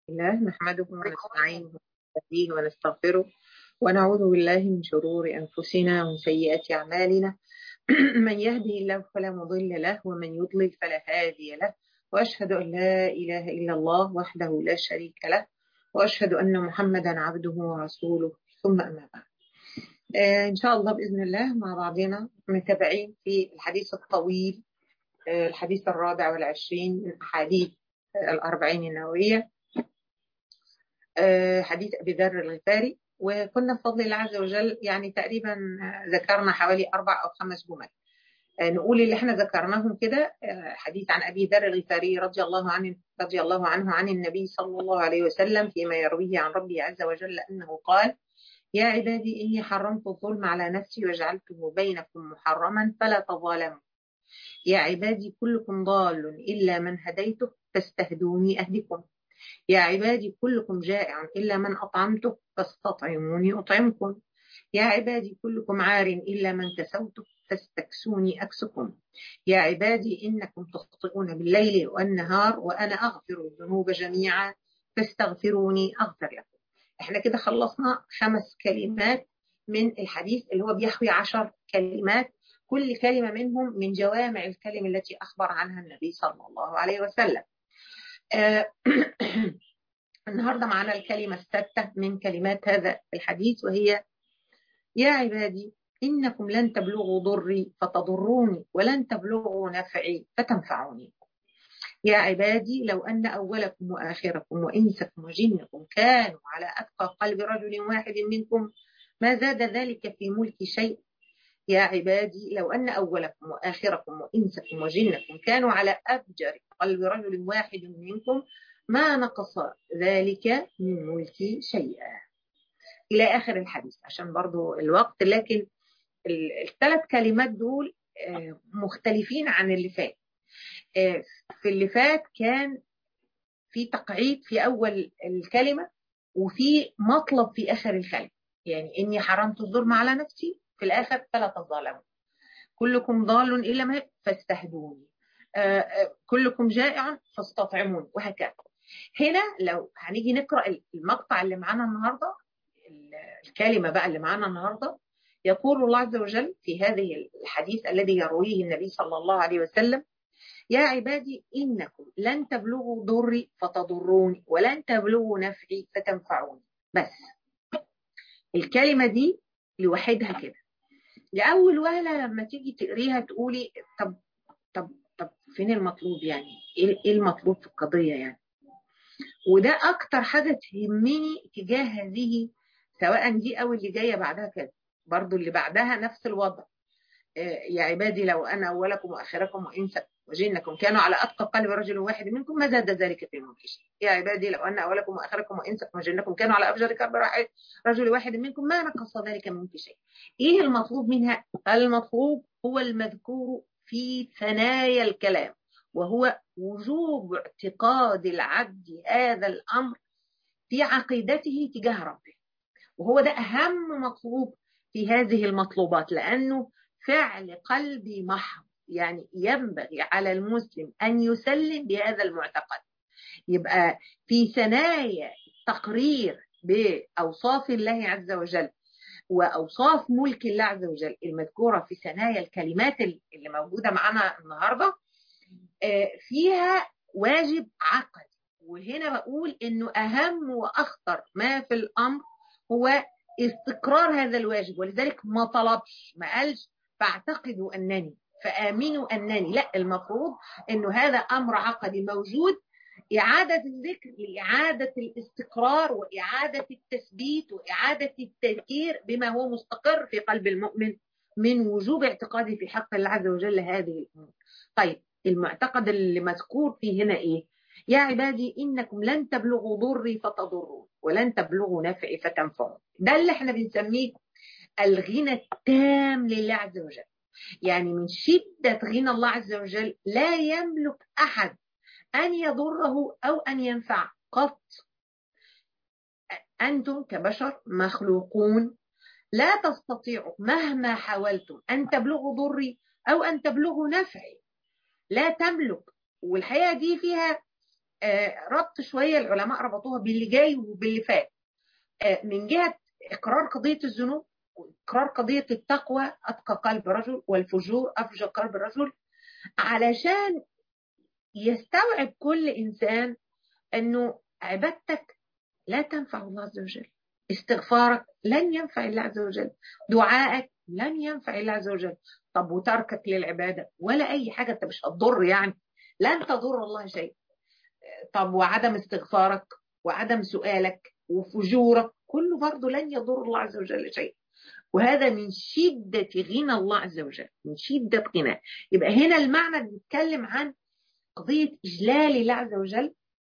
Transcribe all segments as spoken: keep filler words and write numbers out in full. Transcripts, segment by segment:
الله نحمده ونستعينه ونستهديه ونستغفره ونعوذ بالله من شرور أنفسنا ومن سيئات أعمالنا. من يهده الله فلا مضل له ومن يضلل فلا هادي له، وأشهد أن لا إله إلا الله وحده لا شريك له، وأشهد أن محمدا عبده ورسوله، ثم أما بعد. آه إن شاء الله بإذن الله مع بعضنا متابعين في الحديث الطويل، آه الحديث الرابع والعشرين من أحاديث آه الأربعين النووية، حديث أبي ذر الغفاري. وكنا بفضل الله عز وجل يعني تقريبا ذكرنا حوالي أربع أو خمس جمل. نقول اللي احنا ذكرناهم كده. حديث عن أبي ذر الغفاري رضي الله عنه رضي الله عنه عن النبي صلى الله عليه وسلم فيما يرويه عن ربي عز وجل أنه قال: يا عبادي إني حرمت الظلم على نفسي وجعلته بينكم محرما فلا تظالموا. يا عبادي كلكم ضال إلا من هديته فاستهدوني أهدكم. يا عبادي كلكم جائع إلا من أطعمته فاستطعموني أطعمكم. يا عبادي كلكم عار إلا من كسوته فاستكسوني أكسكم. يا عبادي إنكم تخطئون بالليل والنهار وأنا أغفر الذنوب جميعا فاستغفروني أغفر لكم. احنا كده خلصنا خمس كلمات من الحديث اللي هو بيحوي عشر كلمات، كل كلمة منهم من جوامع الكلم التي أخبر عنها النبي صلى الله عليه وسلم. آه النهاردة معنا الكلمة السادسة من كلمات هذا الحديث، وهي: يا عبادي إنكم لن تبلغوا ضري فتضروني ولن تبلغوا نفعي فتنفعوني. يا عبادي لو أن أولكم وآخركم وإنسكم وجنكم كانوا على أتقى قلب رجل واحد منكم ما زاد ذلك في ملكي شيء. يا عبادي لو أن أولكم وآخركم وإنسكم وجنكم كانوا على أفجر قلب رجل واحد منكم ما نقص ذلك من ملكي شيئا، إلى آخر الحديث عشان برضو الوقت. لكن الثلاث كلمات دول مختلفين عن اللي فات. في اللي فات كان في تقعيد في أول الكلمة وفي مطلب في آخر الكلمة، يعني إني حرمت الظلم على نفسي في الآخر فلا تظالموا. كلكم ضال إلا ما فاستهدوني. كلكم جائع فاستطعموني، وهكذا. هنا لو هنيجي نقرأ المقطع اللي معانا النهاردة، الكلمة بقى اللي معانا النهاردة، يقول الله عز وجل في هذه الحديث الذي يرويه النبي صلى الله عليه وسلم: يا عبادي إنكم لن تبلغوا ضري فتضروني ولن تبلغوا نفعي فتنفعوني. بس الكلمة دي لوحدها كده لأول وهلة لما تيجي تقريها تقولي طب طب طب فين المطلوب؟ يعني ايه المطلوب في القضية يعني؟ وده أكتر حاجة تهمني تجاه هذه، سواء دي أو اللي جاية بعدها كده، برضو اللي بعدها نفس الوضع. يا عبادي لو أنا أولكم وآخركم وإنسكم وجنكم كانوا على أتقى قلب رجل واحد منكم ما زاد ذلك في ملكي شيء. يا عبادي لو أن أولكم وآخركم وإنسكم وجنكم كانوا على أفجر قلب رجل واحد منكم ما نقص ذلك من ملكي شيء. إيه المطلوب منها؟ المطلوب هو المذكور في ثنايا الكلام، وهو وجوب اعتقاد العبد هذا الأمر في عقيدته تجاه ربه، وهو ده أهم مطلوب في هذه المطلوبات، لأنه فعل قلبي محض. يعني ينبغي على المسلم أن يسلم بهذا المعتقد. يبقى في ثنايا تقرير بأوصاف الله عز وجل وأوصاف ملك الله عز وجل المذكورة في ثنايا الكلمات اللي موجودة معنا النهاردة، فيها واجب عقدي. وهنا بقول إنه أهم وأخطر ما في الأمر هو استقرار هذا الواجب، ولذلك ما طلبش، ما قالش فاعتقدوا أنني فآمنوا أنني، لا، المفروض إنه هذا أمر عقدي موجود، إعادة الذكر لإعادة الاستقرار وإعادة التثبيت وإعادة التذكير بما هو مستقر في قلب المؤمن من وجوب اعتقاده في حق الله عز وجل هذه الأمور. طيب المعتقد اللي مذكور فيه هنا إيه؟ يا عبادي إنكم لن تبلغوا ضري فتضرون ولن تبلغوا نفعي فتنفعون. ده اللي احنا بنسميه الغنى التام لله عز وجل. يعني من شدة غنى الله عز وجل لا يملك أحد أن يضره أو أن ينفع قط. أنتم كبشر مخلوقون لا تستطيعوا مهما حاولتم أن تبلغوا ضري أو أن تبلغوا نفعي، لا تملك. والحقيقة دي فيها ربط شوية العلماء ربطوها باللي جاي وباللي فات، من جهة إقرار قضية الذنوب وإقرار قضية التقوى أتقى قلب رجل والفجور أفجر قلب الرجل، علشان يستوعب كل إنسان أنه عبادتك لا تنفع الله عز وجل، استغفارك لن ينفع الله عز وجل، دعائك لن ينفع الله عز وجل. طب وتركك للعبادة ولا أي حاجة، أنت مش هتضر، يعني لن تضر الله شيء. طب وعدم استغفارك وعدم سؤالك وفجورك كله برضه لن يضر الله عز وجل شيء. وهذا من شدة غنى الله عز وجل، من شدة غنى. يبقى هنا المعنى بيتكلم عن قضية إجلال الله عز وجل،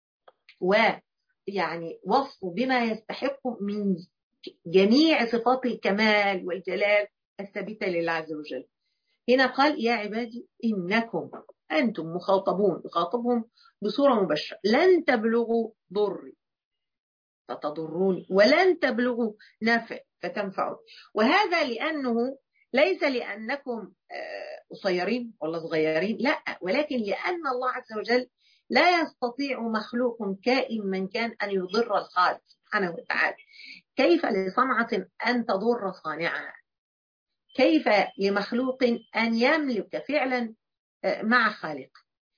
ويعني وصفه بما يستحقه من جميع صفات الكمال والجلال الثابتة لله عز وجل. هنا قال يا عبادي إنكم أنتم مخاطبون، يخاطبهم بصورة مباشرة، لن تبلغوا ضري فتضروني ولن تبلغوا نفع فتنفعوا. وهذا لأنه ليس لأنكم قصيرين ولا صغيرين، لا، ولكن لأن الله عز وجل لا يستطيع مخلوق كائن من كان أن يضر الخالق سبحانه وتعالى. كيف لصنعة أن تضر صانعها؟ كيف لمخلوق أن يملك فعلا مع خالق؟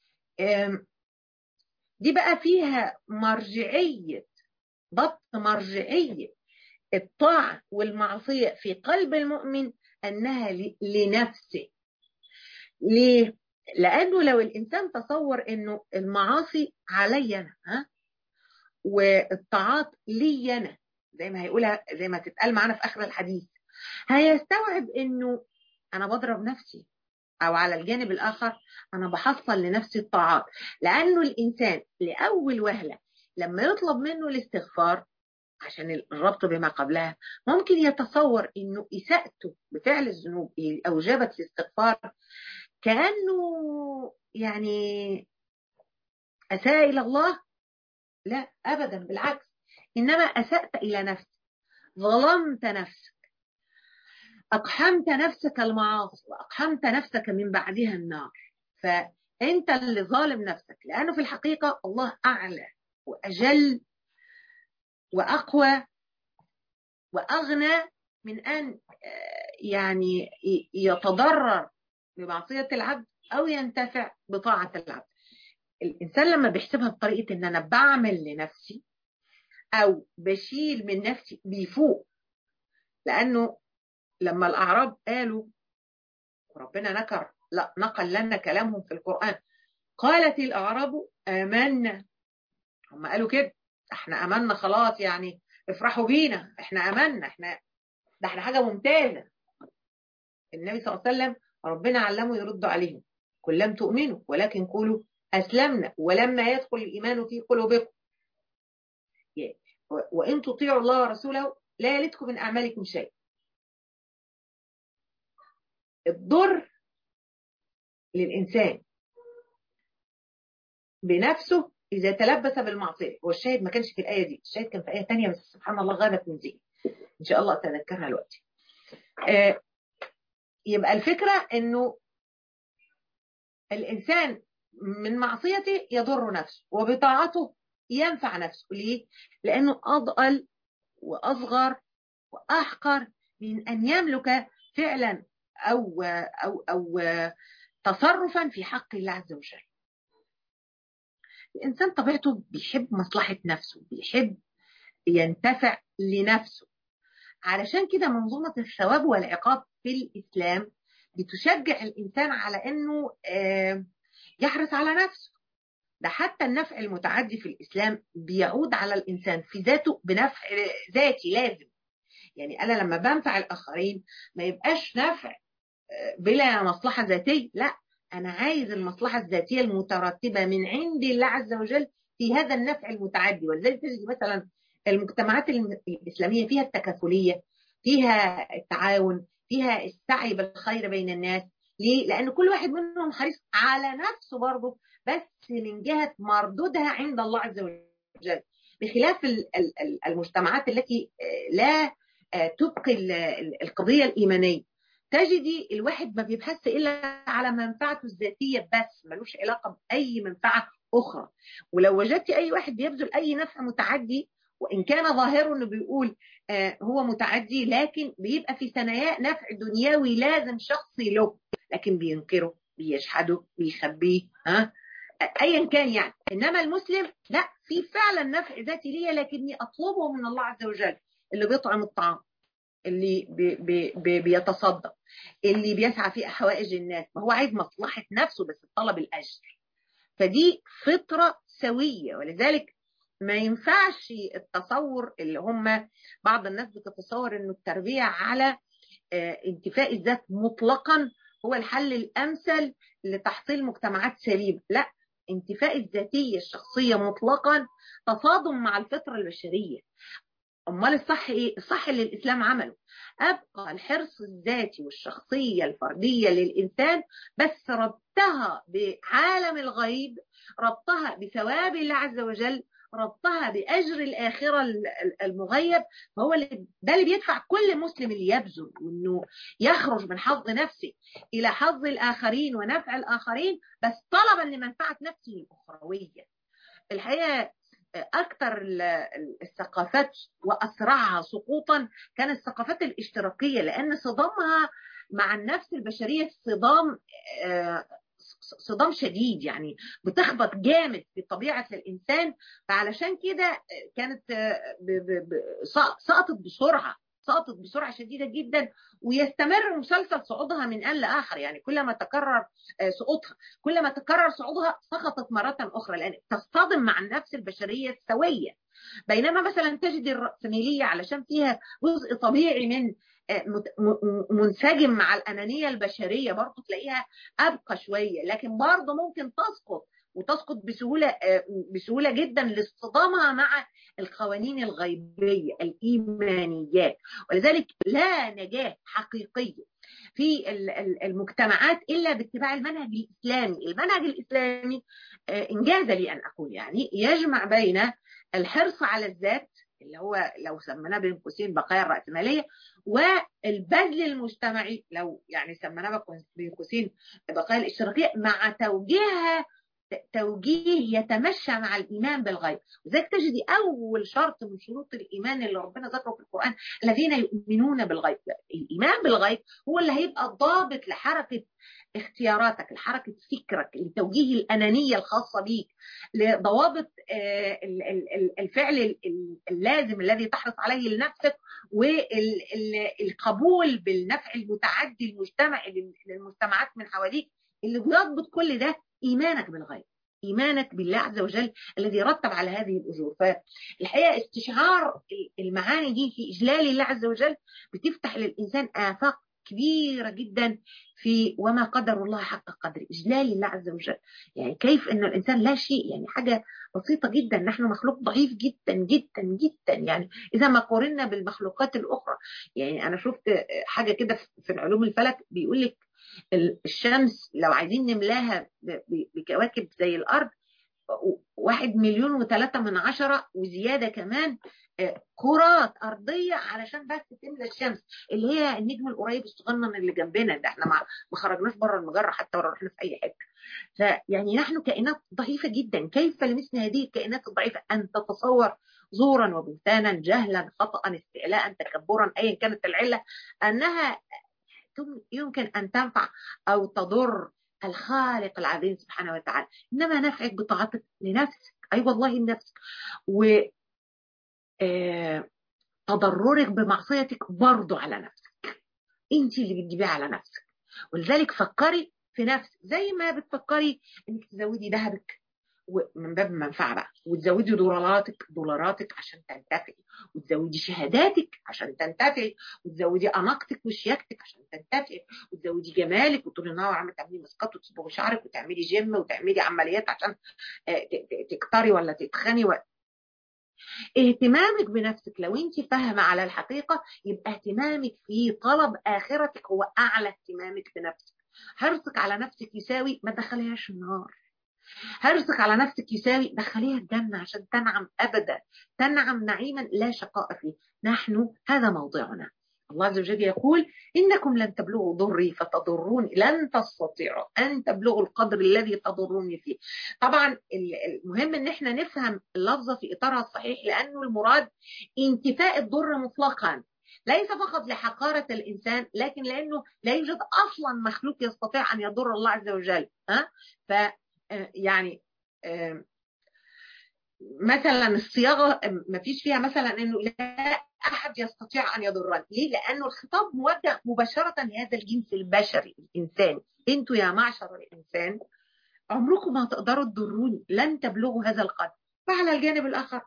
دي بقى فيها مرجعية، ضبط مرجعية الطاعة والمعصية في قلب المؤمن أنها لنفسه. ليه؟ لأنه لو الإنسان تصور أنه المعاصي علي أنا، ها؟ والطاعات لي أنا، زي ما هيقولها، زي ما تتقال معنا في آخر الحديث، هيستوعب أنه أنا بضرب نفسي، أو على الجانب الآخر أنا بحصل لنفسي الطاعات. لأنه الإنسان لأول وهلة لما يطلب منه الاستغفار عشان الربط بما قبلها، ممكن يتصور أنه إساءته بفعل الذنوب أوجبت الاستغفار، كأنه يعني أساء إلى الله. لا أبدا، بالعكس، إنما أسأت إلى نفسك، ظلمت نفسك، أقحمت نفسك المعاصي وأقحمت نفسك من بعدها النار. فأنت اللي ظالم نفسك، لأنه في الحقيقة الله أعلى وأجل وأقوى وأغنى من أن يعني يتضرر بمعصية العبد أو ينتفع بطاعة العبد. الإنسان لما بيحسبها بطريقة إن أنا بعمل لنفسي أو بشيل من نفسي بيفوق. لأنه لما الأعراب قالوا، وربنا نكر لا نقل لنا كلامهم في القرآن، قالت الأعراب آمنا. هم قالوا كده، احنا آمنا خلاص، يعني افرحوا بينا، احنا آمنا، احنا ده احنا حاجة ممتازة. النبي صلى الله عليه وسلم ربنا علمه يرد عليهم، قل لم تؤمنوا ولكن قولوا أسلمنا ولما يدخل الإيمان في قلوبكم وإن تطيعوا الله ورسوله لا يلدكم من أعمالكم شيء. الضر للإنسان بنفسه إذا تلبس بالمعصية. والشاهد ما كانش في الآية دي، الشاهد كان في آية تانية بس سبحان الله غابت من ذهني، إن شاء الله أتذكرها دلوقتي. آه يبقى الفكرة إنه الإنسان من معصيته يضر نفسه وبطاعته ينفع نفسه. ليه؟ لأنه أضأل وأصغر وأحقر من أن يملك فعلا أو أو أو تصرفا في حق الله عز وجل. الإنسان طبيعته بيحب مصلحة نفسه، بيحب ينتفع لنفسه. علشان كده منظومة الثواب والعقاب في الإسلام بتشجع الإنسان على أنه يحرص على نفسه. ده حتى النفع المتعدي في الإسلام بيعود على الإنسان في ذاته بنفع ذاتي لازم. يعني أنا لما بنفع الآخرين ما يبقاش نفع بلا مصلحة ذاتية، لا، أنا عايز المصلحة الذاتية المترتبة من عند الله عز وجل في هذا النفع المتعدي. ولذلك تجد مثلا المجتمعات الإسلامية فيها التكافلية، فيها التعاون، فيها السعي بالخير بين الناس. ليه؟ لأن كل واحد منهم حريص على نفسه برضه، بس من جهة مردودها عند الله عز وجل، بخلاف المجتمعات التي لا تبقي القضية الإيمانية. تجدي الواحد ما بيبحث إلا على منفعته الذاتية بس، ملوش علاقة بأي منفعة أخرى. ولو وجدت أي واحد بيبذل أي نفع متعدي، وإن كان ظاهره إنه بيقول آه هو متعدي، لكن بيبقى في ثناياه نفع دنيوي لازم شخصي له، لكن بينكره، بيجحده، بيخبيه، ها ايا كان يعني. انما المسلم لا، في فعلا نفع ذاتي ليا لكني اطلبه من الله عز وجل. اللي بيطعم الطعام، اللي بي بي بي بيتصدق، اللي بيسعى في حوائج الناس، ما هو عايز مصلحه نفسه بس طلب الاجر. فدي فطره سويه. ولذلك ما ينفعش التصور اللي هم بعض الناس بتتصور انه التربيه على اه انتفاء الذات مطلقا هو الحل الامثل لتحصيل مجتمعات سليمه. لا، انتفاء الذاتيه الشخصيه مطلقا تصادم مع الفطره البشريه. امال الصح ايه؟ الصح اللي الاسلام عمله ابقى الحرص الذاتي والشخصيه الفرديه للانسان، بس ربطها بعالم الغيب، ربطها بثواب الله عز وجل، ربطها باجر الاخره المغيب. فهو اللي ده اللي بيدفع كل مسلم اللي يبذل، وانه يخرج من حظ نفسه الى حظ الاخرين ونفع الاخرين، بس طلبا لمنفعه نفسه الاخرويه. الحقيقه أكثر الثقافات وأسرعها سقوطا كانت الثقافات الاشتراكية، لأن صدامها مع النفس البشرية صدام صدام شديد، يعني بتخبط جامد في طبيعة الإنسان. فعلشان كده كانت سقطت بسرعة سقطت بسرعة شديدة جدا، ويستمر مسلسل صعودها من آن لآخر. يعني كلما تكرر سقوطها، كلما تكرر صعودها سقطت مرة أخرى، لأن تصطدم مع النفس البشرية السوية. بينما مثلا تجد الرأسمالية علشان فيها جزء طبيعي من منسجم مع الأنانية البشرية، برضه تلاقيها أبقى شوية، لكن برضه ممكن تسقط، وتسقط بسهولة بسهولة جدا لاصطدامها مع القوانين الغيبية الإيمانيات. ولذلك لا نجاة حقيقية في المجتمعات إلا باتباع المنهج الإسلامي. المنهج الإسلامي إنجاز لي أن أقول يعني يجمع بين الحرص على الذات، اللي هو لو سميناه بين قوسين بقايا الرأسمالية، والبذل المجتمعي لو يعني سميناه بين قوسين بقايا الاشتراكية، مع توجيهها توجيه يتمشى مع الإيمان بالغيب. وذلك تجدي أول شرط من شروط الإيمان اللي ربنا ذكره في القرآن الذين يؤمنون بالغيب. الإيمان بالغيب هو اللي هيبقى الضابط لحركة اختياراتك، لحركة فكرك، لتوجيه الأنانية الخاصة بيك، لضوابط الفعل اللازم الذي تحرص عليه لنفسك، والقبول بالنفع المتعدي المجتمعي للمجتمعات من حواليك. اللي بيضبط كل ده إيمانك بالغيب، إيمانك بالله عز وجل الذي رتب على هذه الأجور. فالحقيقة استشعار المعاني دي في إجلال الله عز وجل بتفتح للإنسان آفاق كبيرة جدا في وما قدر الله حق قدر إجلال الله عز وجل. يعني كيف أن الإنسان لا شيء، يعني حاجة بسيطة جدا، نحن مخلوق ضعيف جدا جدا جدا، يعني إذا ما قارنا بالمخلوقات الأخرى. يعني أنا شفت حاجة كده في العلوم الفلك بيقول لك الشمس لو عايزين نملاها بكواكب زي الأرض واحد مليون وثلاثة من عشرة وزيادة كمان كرات أرضية علشان بس تملى الشمس، اللي هي النجم القريب الصغنن اللي جنبنا ده. احنا ما خرجناش بره المجرة حتى ولا رحنا في أي حتة. فيعني نحن كائنات ضعيفة جدا. كيف لمثل هذه الكائنات الضعيفة أن تتصور زورا وبهتانا جهلا خطأ استعلاء تكبرا أيا كانت العلة أنها يمكن أن تنفع أو تضر الخالق العظيم سبحانه وتعالى؟ إنما نفعك بطاعتك لنفسك، أي أيوة والله لنفسك، وتضررك بمعصيتك برضو على نفسك، أنت اللي بتجيبيها على نفسك. ولذلك فكري في نفسك زي ما بتفكري إنك تزودي ذهبك ومن باب المنفعة بقى، وتزودي دولاراتك دولاراتك عشان تنتفعي، وتزودي شهاداتك عشان تنتفعي، وتزودي أناقتك وشياكتك عشان تنتفعي، وتزودي جمالك، وطول النهار عم تعملي مسقط وتصبغي شعرك وتعملي جيم وتعملي عمليات عشان تكتري ولا تتخني و... اهتمامك بنفسك لو انت فاهمة على الحقيقة يبقى اهتمامك في طلب آخرتك هو أعلى اهتمامك بنفسك. حرصك على نفسك يساوي ما دخليهاش النار، حرصك على نفسك يساوي دخليها الجنة عشان تنعم أبدا، تنعم نعيما لا شقاء فيه. نحن هذا موضعنا، الله عز وجل يقول إنكم لن تبلغوا ضري فتضروني، لن تستطيعوا أن تبلغوا القدر الذي تضروني فيه. طبعا المهم إن احنا نفهم اللفظة في إطارها الصحيح، لأنه المراد انتفاء الضر مطلقا، ليس فقط لحقارة الإنسان، لكن لأنه لا يوجد أصلا مخلوق يستطيع أن يضر الله عز وجل. ها ف يعني مثلا الصياغه ما فيش فيها مثلا انه لا احد يستطيع ان يضرني، ليه؟ لانه الخطاب موجه مباشره لهذا الجنس البشري الانساني، انتوا يا معشر الانسان عمركم ما هتقدروا تضروني، لن تبلغوا هذا القدر. فعلى الجانب الاخر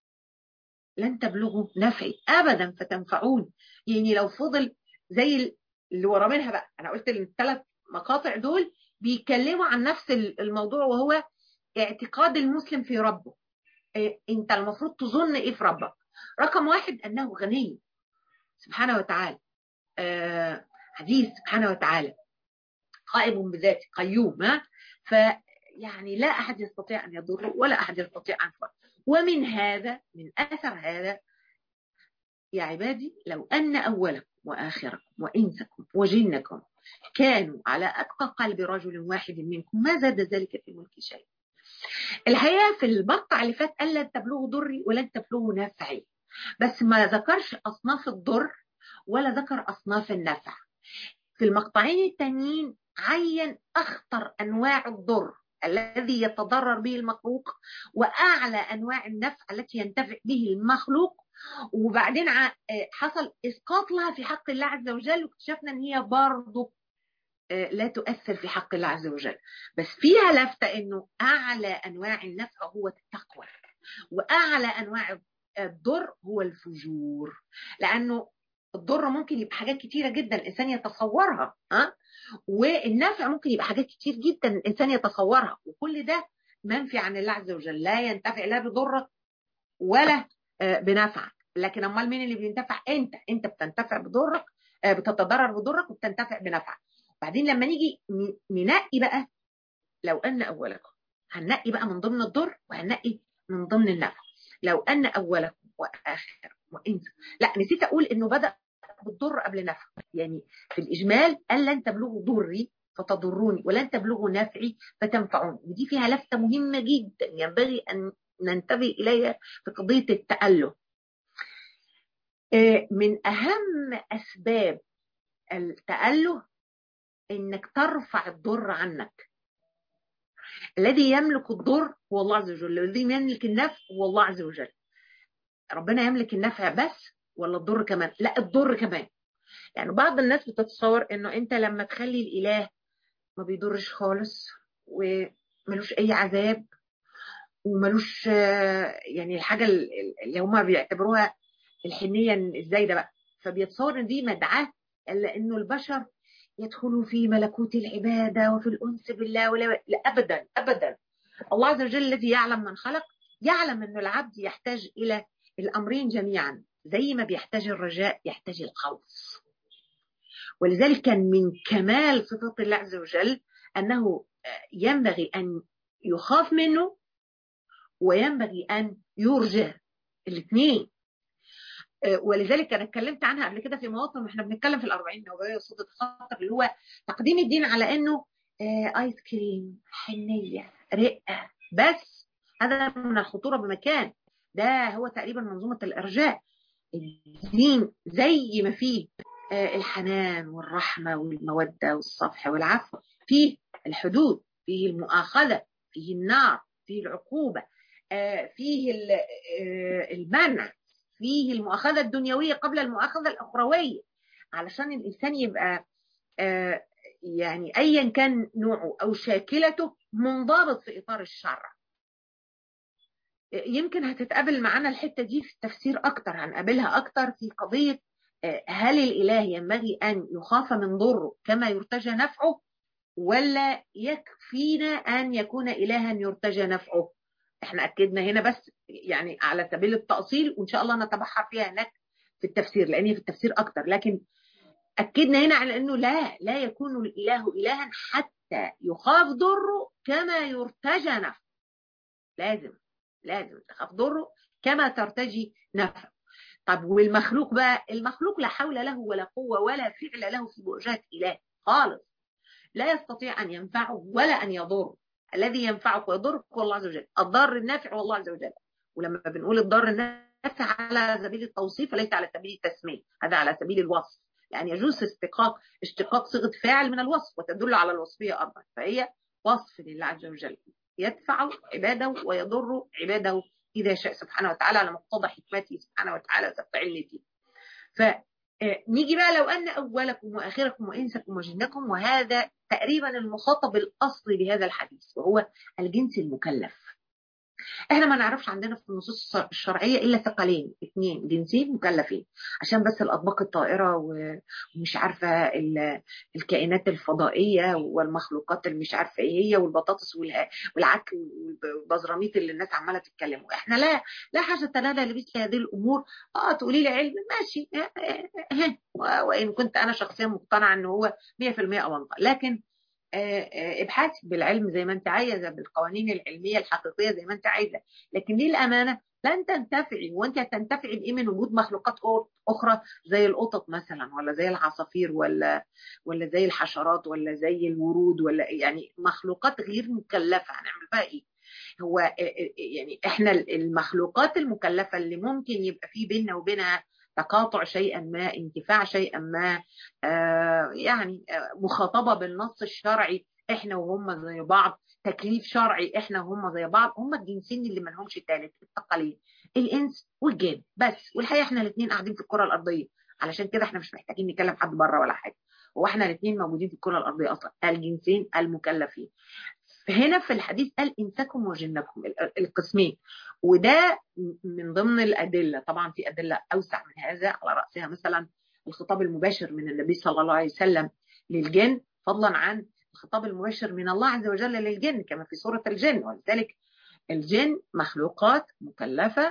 لن تبلغوا نفعي ابدا فتنفعون. يعني لو فضل زي اللي ورا منها بقى، انا قلت الثلاث مقاطع دول بيتكلموا عن نفس الموضوع، وهو اعتقاد المسلم في ربه. إيه انت المفروض تظن ايه في ربك؟ رقم واحد انه غني سبحانه وتعالى، آه عزيز سبحانه وتعالى، قائم بذاته، قيوم. ها فيعني لا احد يستطيع ان يضره ولا احد يستطيع ان ينفعه. ومن هذا، من اثر هذا، يا عبادي لو ان اولكم واخركم وانسكم وجنكم كانوا على اتقى قلب رجل واحد منكم ما زاد ذلك في ملك شيء. الحقيقه في المقطع اللي فات قال لن تبلغوا ضري ولن تبلغوا نفعي، بس ما ذكرش اصناف الضر ولا ذكر اصناف النفع. في المقطعين التانيين عين اخطر انواع الضر الذي يتضرر به المخلوق، واعلى انواع النفع التي ينتفع به المخلوق، وبعدين حصل اسقاط لها في حق الله عز وجل، واكتشفنا ان هي برضه لا تؤثر في حق الله عز وجل. بس فيها لفتة انه اعلى انواع النفع هو التقوى، واعلى انواع الضر هو الفجور، لانه الضر ممكن يبقى حاجات كتيرة جدا الانسان يتصورها، ها والنفع ممكن يبقى حاجات كتير جدا الانسان يتصورها، وكل ده منفي عن الله عز وجل، لا ينتفع لا بضرك ولا بنفعك. لكن امال مين اللي بينتفع؟ انت انت بتنتفع بضرك، بتتضرر بضرك وبتنتفع بنفعك. بعدين لما نيجي ننقي بقى، لو ان اولكم، هننقي بقى من ضمن الضر وهننقي من ضمن النفع. لو ان اولكم واخركم وانسكم، لا نسيت اقول انه بدا بالضر قبل نفع. يعني في الاجمال قال لن تبلغوا ضري فتضروني ولن تبلغوا نفعي فتنفعوني، ودي فيها لفته مهمه جدا ينبغي ان ننتبه اليها في قضيه التأله. من اهم اسباب التأله انك ترفع الضر عنك. الذي يملك الضر هو الله عز وجل، الذي يملك النفع هو الله عز وجل. ربنا يملك النفع بس ولا الضر كمان؟ لا، الضر كمان. يعني بعض الناس بتتصور انه انت لما تخلي الاله ما بيضرش خالص وملوش اي عذاب وملوش يعني الحاجه اللي هم بيعتبروها الحنيه الزايده بقى، فبيتصور ان دي مدعاه الا انه البشر يدخلوا في ملكوت العباده وفي الانس بالله. ولا لا، ابدا ابدا. الله عز وجل الذي يعلم من خلق يعلم انه العبد يحتاج الى الامرين جميعا، زي ما بيحتاج الرجاء يحتاج الخوف. ولذلك كان من كمال صفات الله عز وجل انه ينبغي ان يخاف منه وينبغي ان يرجى، الاثنين. ولذلك انا اتكلمت عنها قبل كده في مواطن واحنا بنتكلم في الأربعين النوويه وصوت الخطر، اللي هو تقديم الدين على انه ايس كريم، حنيه، رقه بس. هذا من الخطوره بمكان. ده هو تقريبا منظومه الارجاء. الدين زي ما فيه الحنان والرحمه والموده والصفح والعفو، فيه الحدود، فيه المؤاخذه، فيه النار، فيه العقوبه، فيه المنع، فيه المؤاخذة الدنيوية قبل المؤاخذة الأخروية، علشان الإنسان يبقى آه يعني أيا كان نوعه أو شاكلته منضبط في إطار الشرع. يمكن هتتقابل معنا الحتة دي في التفسير أكتر، هنقابلها أكتر في قضية آه هل الإله ينبغي أن يخاف من ضره كما يرتجى نفعه، ولا يكفينا أن يكون إلها يرتجى نفعه. احنا اكدنا هنا بس يعني على سبيل التأصيل، وان شاء الله نتبحر فيها هناك في التفسير لان في التفسير اكتر، لكن اكدنا هنا على انه لا لا يكون الاله الها حتى يخاف ضره كما يرتجى نفعه. لازم لازم تخاف ضره كما ترتجي نفعه. طب والمخلوق بقى، المخلوق لا حول له ولا قوة ولا فعل له في مواجهة إله خالص، لا يستطيع أن ينفعه ولا أن يضره. الذي ينفعك ويضرك هو الله عز وجل، الضار النافع هو الله عز وجل. ولما بنقول الضار النافع على سبيل التوصيف وليس على سبيل التسمية، هذا على سبيل الوصف، يعني يجوز استقاق اشتقاق صيغة فاعل من الوصف وتدل على الوصفية أيضا، فهي وصف لله عز وجل، يدفع عباده ويضر عباده إذا شاء سبحانه وتعالى على مقتضى حكمته سبحانه وتعالى وسبق علمه. فنيجي بقى، لو أن أولكم وآخركم وإنسكم وجنكم، وهذا تقريبا المخاطب الأصلي بهذا الحديث وهو الجنس المكلف. احنا ما نعرفش عندنا في النصوص الشرعية إلا ثقلين اثنين جنسين مكلفين، عشان بس الأطباق الطائرة ومش عارفة الكائنات الفضائية والمخلوقات اللي مش عارفة ايه هي، والبطاطس والعك والبزراميط اللي الناس عمالة تتكلموا. احنا لا لا حاجة لنا لمثل هذه الأمور. اه تقولي لي علم ماشي، وإن كنت أنا شخصيا مقتنعة أنه هو مية في المية أونطة، لكن ابحثي بالعلم زي ما انت عايزه، بالقوانين العلميه الحقيقيه زي ما انت عايزه، لكن دي الامانه لن تنتفعي. وانت هتنتفعي بايه من وجود مخلوقات اخرى زي القطط مثلا، ولا زي العصافير، ولا ولا زي الحشرات، ولا زي الورود، ولا يعني مخلوقات غير مكلفه هنعمل بها ايه؟ هو يعني احنا المخلوقات المكلفه اللي ممكن يبقى في بيننا وبينها تقاطع شيئا ما، انتفاع شيئا ما، آه يعني آه مخاطبة بالنص الشرعي، احنا وهم زي بعض، تكليف شرعي احنا وهم زي بعض، هم الجنسين اللي ما لهمش ثالث، الثقلين الانس والجن بس. والحقيقة احنا الاثنين قاعدين في الكرة الارضية، علشان كده احنا مش محتاجين نكلم حد بره ولا حاجة، واحنا الاثنين موجودين في الكرة الارضية اصلا، الجنسين المكلفين. هنا في الحديث قال إنسكم وجنكم القسمين، وده من ضمن الأدلة. طبعا في أدلة أوسع من هذا، على رأسها مثلا الخطاب المباشر من النبي صلى الله عليه وسلم للجن، فضلا عن الخطاب المباشر من الله عز وجل للجن كما في سورة الجن. ولذلك الجن مخلوقات مكلفة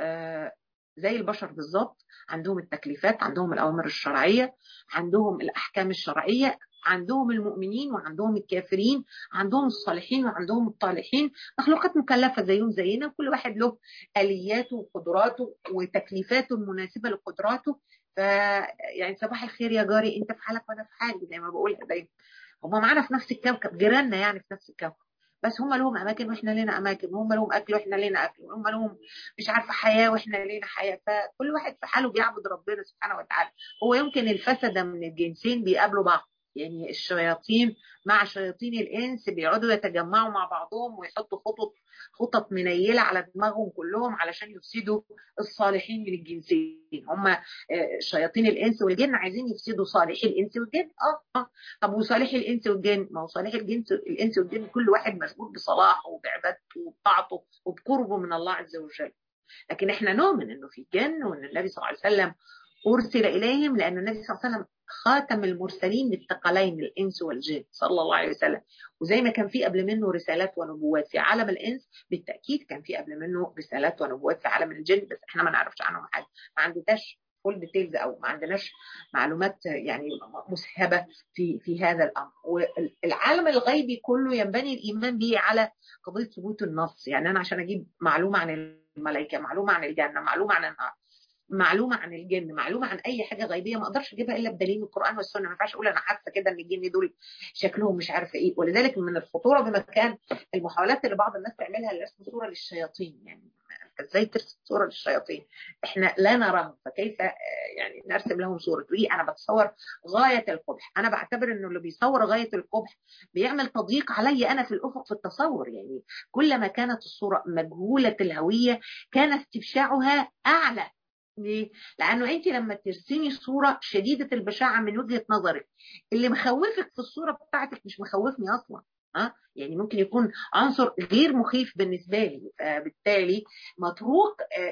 زي البشر بالظبط، عندهم التكليفات، عندهم الأوامر الشرعية، عندهم الأحكام الشرعية، عندهم المؤمنين وعندهم الكافرين، عندهم الصالحين وعندهم الطالحين، مخلوقات مكلفة زيهم زينا، كل واحد له آلياته وقدراته وتكليفاته المناسبة لقدراته. ف يعني صباح الخير يا جاري، انت في حالك وانا في حالي زي ما بقولها دايما. هم معانا في نفس الكوكب، جيراننا يعني في نفس الكوكب، بس هم لهم اماكن واحنا لنا اماكن، وهم لهم اكل واحنا لنا اكل، وهم لهم مش عارفه حياه واحنا لنا حياه، فكل واحد في حاله بيعبد ربنا سبحانه وتعالى. هو يمكن الفسد من الجنسين بيقابلوا بعض، يعني الشياطين مع شياطين الانس بيقعدوا يتجمعوا مع بعضهم ويحطوا خطط خطط منيله على دماغهم كلهم علشان يفسدوا الصالحين من الجنسين. هم شياطين الانس والجن عايزين يفسدوا صالحي الانس والجن. اه اه طب وصالحي الانس والجن، ما هو صالح الجنس الانس والجن كل واحد مشغول بصلاحه وبعبادته وبطاعته وبقربه من الله عز وجل. لكن احنا نؤمن انه في جن، وان النبي صلى الله عليه وسلم ارسل اليهم، لان النبي صلى الله عليه وسلم خاتم المرسلين للثقلين الانس والجن صلى الله عليه وسلم. وزي ما كان في قبل منه رسالات ونبوات في عالم الانس، بالتاكيد كان في قبل منه رسالات ونبوات في عالم الجن، بس احنا ما نعرفش عنهم حاجه، ما عندناش فول ديتيلز او ما عندناش معلومات يعني مسهبه في في هذا الامر. والعالم الغيبي كله ينبني الايمان به على قضيه ثبوت النص. يعني انا عشان اجيب معلومه عن الملائكه، معلومه عن الجنه، معلومه عن النار، معلومه عن الجن، معلومه عن اي حاجه غيبيه، ما اقدرش اجيبها الا بدليل القران والسنه. ما ينفعش اقول انا حاسه كده ان الجن دول شكلهم مش عارفه ايه. ولذلك من الخطوره بمكان المحاولات اللي بعض الناس تعملها لرسم صوره للشياطين. يعني ازاي ترسم صوره للشياطين؟ احنا لا نراهم، فكيف يعني نرسم لهم صوره؟ تقولي انا بتصور غايه القبح. انا بعتبر انه اللي بيصور غايه القبح بيعمل تضييق علي انا في الافق في التصور. يعني كلما كانت الصوره مجهوله الهويه كان استبشاعها اعلى. ليه؟ لأنه أنت لما ترسمي صورة شديدة البشاعة من وجهة نظرك، اللي مخوفك في الصورة بتاعتك مش مخوفني أصلا. ها؟ يعني ممكن يكون عنصر غير مخيف بالنسبة لي، بالتالي مطروق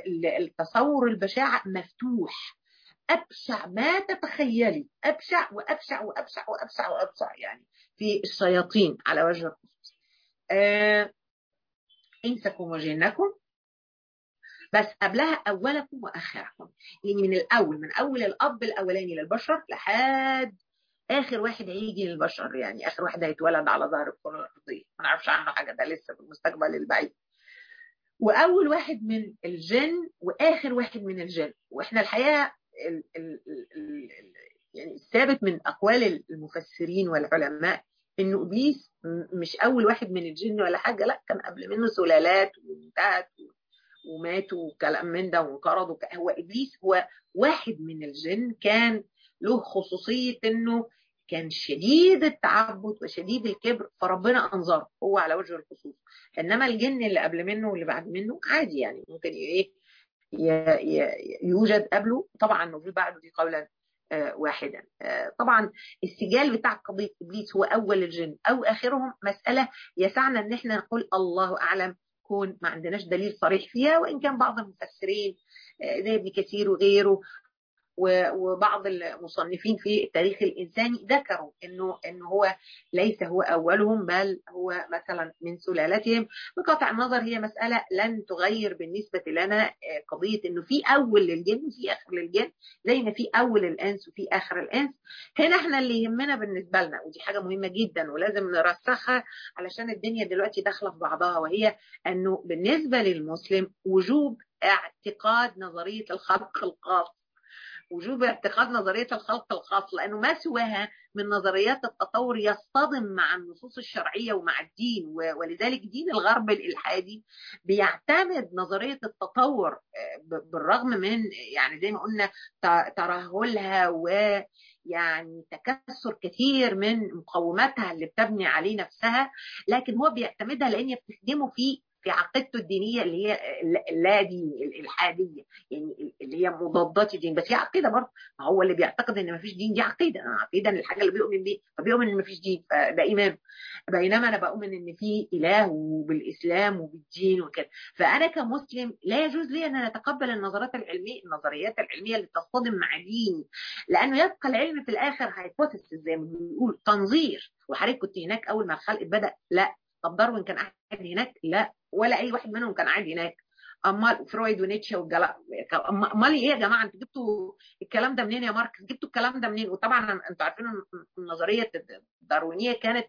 التصور البشاعة مفتوح، أبشع ما تتخيلي، أبشع وأبشع وأبشع وأبشع وأبشع يعني في الشياطين على وجه الخصوص. آه إنسكم وجنكم، بس قبلها أولكم وآخركم، يعني من الأول، من أول الأب الأولاني للبشر لحد آخر واحد هيجي للبشر، يعني آخر واحد هيتولد على ظهر الكرة الأرضية ما نعرفش عنه حاجة، ده لسه في المستقبل البعيد. واول واحد من الجن واخر واحد من الجن. واحنا الحقيقه ال ال ال يعني الثابت من اقوال المفسرين والعلماء انه ابليس مش اول واحد من الجن ولا حاجه، لا كان قبل منه سلالات وانتهت وماتوا وكلام من ده وانقرضوا. هو ابليس هو واحد من الجن كان له خصوصيه انه كان شديد التعبد وشديد الكبر، فربنا انظره هو على وجه الخصوص. انما الجن اللي قبل منه واللي بعد منه عادي، يعني ممكن ايه يوجد قبله. طبعا وجود بعده دي قولا واحدا. طبعا السجال بتاع قضيه ابليس هو اول الجن او اخرهم مساله يسعنا ان احنا نقول الله اعلم، كون ما عندناش دليل صريح فيها، وان كان بعض المفسرين زي ابن كثير وغيره وبعض المصنفين في التاريخ الإنساني ذكروا إنه إنه هو ليس هو أولهم، بل هو مثلا من سلالتهم. بقطع النظر هي مسألة لن تغير بالنسبة لنا قضية إنه في أول للجن وفي آخر للجن، زي ما في أول الإنس وفي آخر الإنس. هنا إحنا اللي يهمنا بالنسبة لنا، ودي حاجة مهمة جدا ولازم نرسخها علشان الدنيا دلوقتي داخلة في بعضها، وهي إنه بالنسبة للمسلم وجوب اعتقاد نظرية الخلق الخاص، وجوب اعتقاد نظرية الخلق الخاص، لأنه ما سواها من نظريات التطور يصطدم مع النصوص الشرعية ومع الدين. ولذلك دين الغرب الإلحادي بيعتمد نظرية التطور بالرغم من يعني زي ما قلنا ترهلها ويعني تكسر كثير من مقوماتها اللي بتبني عليه نفسها، لكن هو بيعتمدها لأن بتخدمه في في عقيدته الدينيه اللي هي اللا دين الالحاديه، يعني اللي هي مضادات الدين، بس هي عقيده برضه. ما هو اللي بيعتقد ان ما فيش دين دي عقيده، انا عقيده ان الحاجه اللي بيؤمن بيه، فبيؤمن ان ما فيش دين فده ايمان. بينما انا بؤمن ان في اله وبالاسلام وبالدين وكده. فانا كمسلم لا يجوز لي ان انا اتقبل النظريات العلميه النظريات العلميه اللي تصطدم مع ديني، لانه يبقى العلم في الاخر هايبوثيسيس زي ما بيقول، تنظير. وحضرتك كنت هناك اول ما الخلق بدا؟ لا. طب داروين كان قاعد هناك؟ لا، ولا اي واحد منهم كان قاعد هناك. امال فرويد ونيتشه والجلا، امال ايه يا جماعه؟ انتوا جبتوا الكلام ده منين يا ماركس؟ جبتوا الكلام ده منين؟ وطبعا انتوا عارفين النظريه الداروينيه كانت